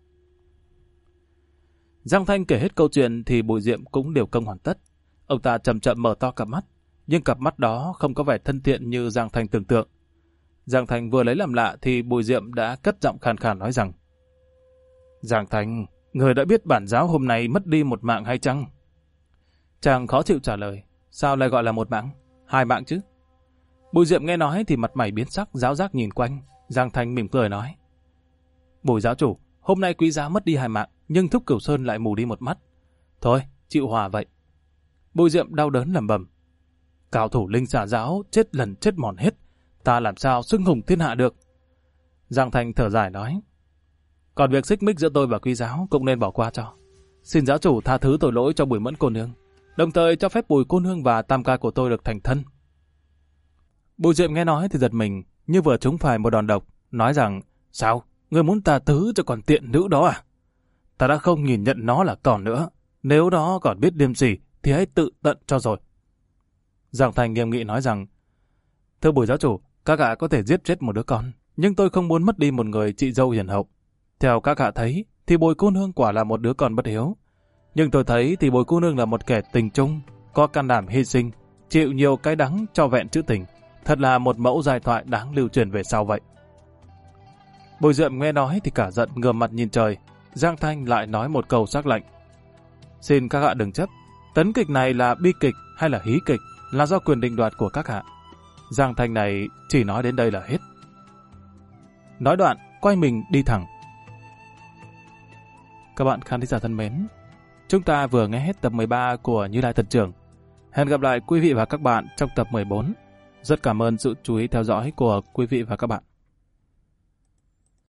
Giang Thanh kể hết câu chuyện thì Bùi Diệm cũng đều công hoàn tất. Ông ta chậm chậm mở to cặp mắt, nhưng cặp mắt đó không có vẻ thân thiện như Giang Thanh tưởng tượng. Giang Thanh vừa lấy làm lạ thì Bùi Diệm đã cất giọng khàn khàn nói rằng: Giang Thanh, người đã biết bản giáo hôm nay mất đi một mạng hay chăng? Chàng khó chịu trả lời: Sao lại gọi là một mạng? Hai mạng chứ. Bùi Diệm nghe nói thì mặt mày biến sắc, giáo giác nhìn quanh. Giang Thanh mỉm cười nói: Bùi giáo chủ, hôm nay quý giá mất đi hai mạng, nhưng Thúc Cửu Sơn lại mù đi một mắt. Thôi, chịu hòa vậy. Bùi Diệm đau đớn lẩm bẩm: Cao thủ linh xà giáo chết lần chết mòn hết, ta làm sao xưng hùng thiên hạ được? Giang Thanh thở dài nói: Còn việc xích mích giữa tôi và quý giáo cũng nên bỏ qua cho. Xin giáo chủ tha thứ tội lỗi cho Bùi Mẫn cô nương, đồng thời cho phép Bùi cô nương và tam ca của tôi được thành thân. Bùi Diệm nghe nói thì giật mình, như vừa trúng phải một đòn độc, nói rằng: Sao? Ngươi muốn ta thứ cho con tiện nữ đó à? Ta đã không nhìn nhận nó là còn nữa. Nếu nó còn biết liêm sỉ thì hãy tự tận cho rồi. Giang Thanh nghiêm nghị nói rằng: Thưa Bùi giáo chủ, các hạ có thể giết chết một đứa con, nhưng tôi không muốn mất đi một người chị dâu hiền hậu. Theo các hạ thấy thì Bùi cô nương quả là một đứa con bất hiếu, nhưng tôi thấy thì Bùi cô nương là một kẻ tình trung, có can đảm hy sinh, chịu nhiều cái đắng cho vẹn chữ tình. Thật là một mẫu giai thoại đáng lưu truyền về sau vậy. Bùi Diệm nghe nói thì cả giận ngửa mặt nhìn trời. Giang Thanh lại nói một câu sắc lạnh: Xin các hạ đừng chấp, tấn kịch này là bi kịch hay là hí kịch là do quyền định đoạt của các hạ. Giang Thanh này chỉ nói đến đây là hết. Nói đoạn, quay mình đi thẳng. Các bạn khán thính giả thân mến, chúng ta vừa nghe hết tập mười ba của Như Lai Thần Trưởng. Hẹn gặp lại quý vị và các bạn trong tập mười bốn. Rất cảm ơn sự chú ý theo dõi của quý vị và các bạn.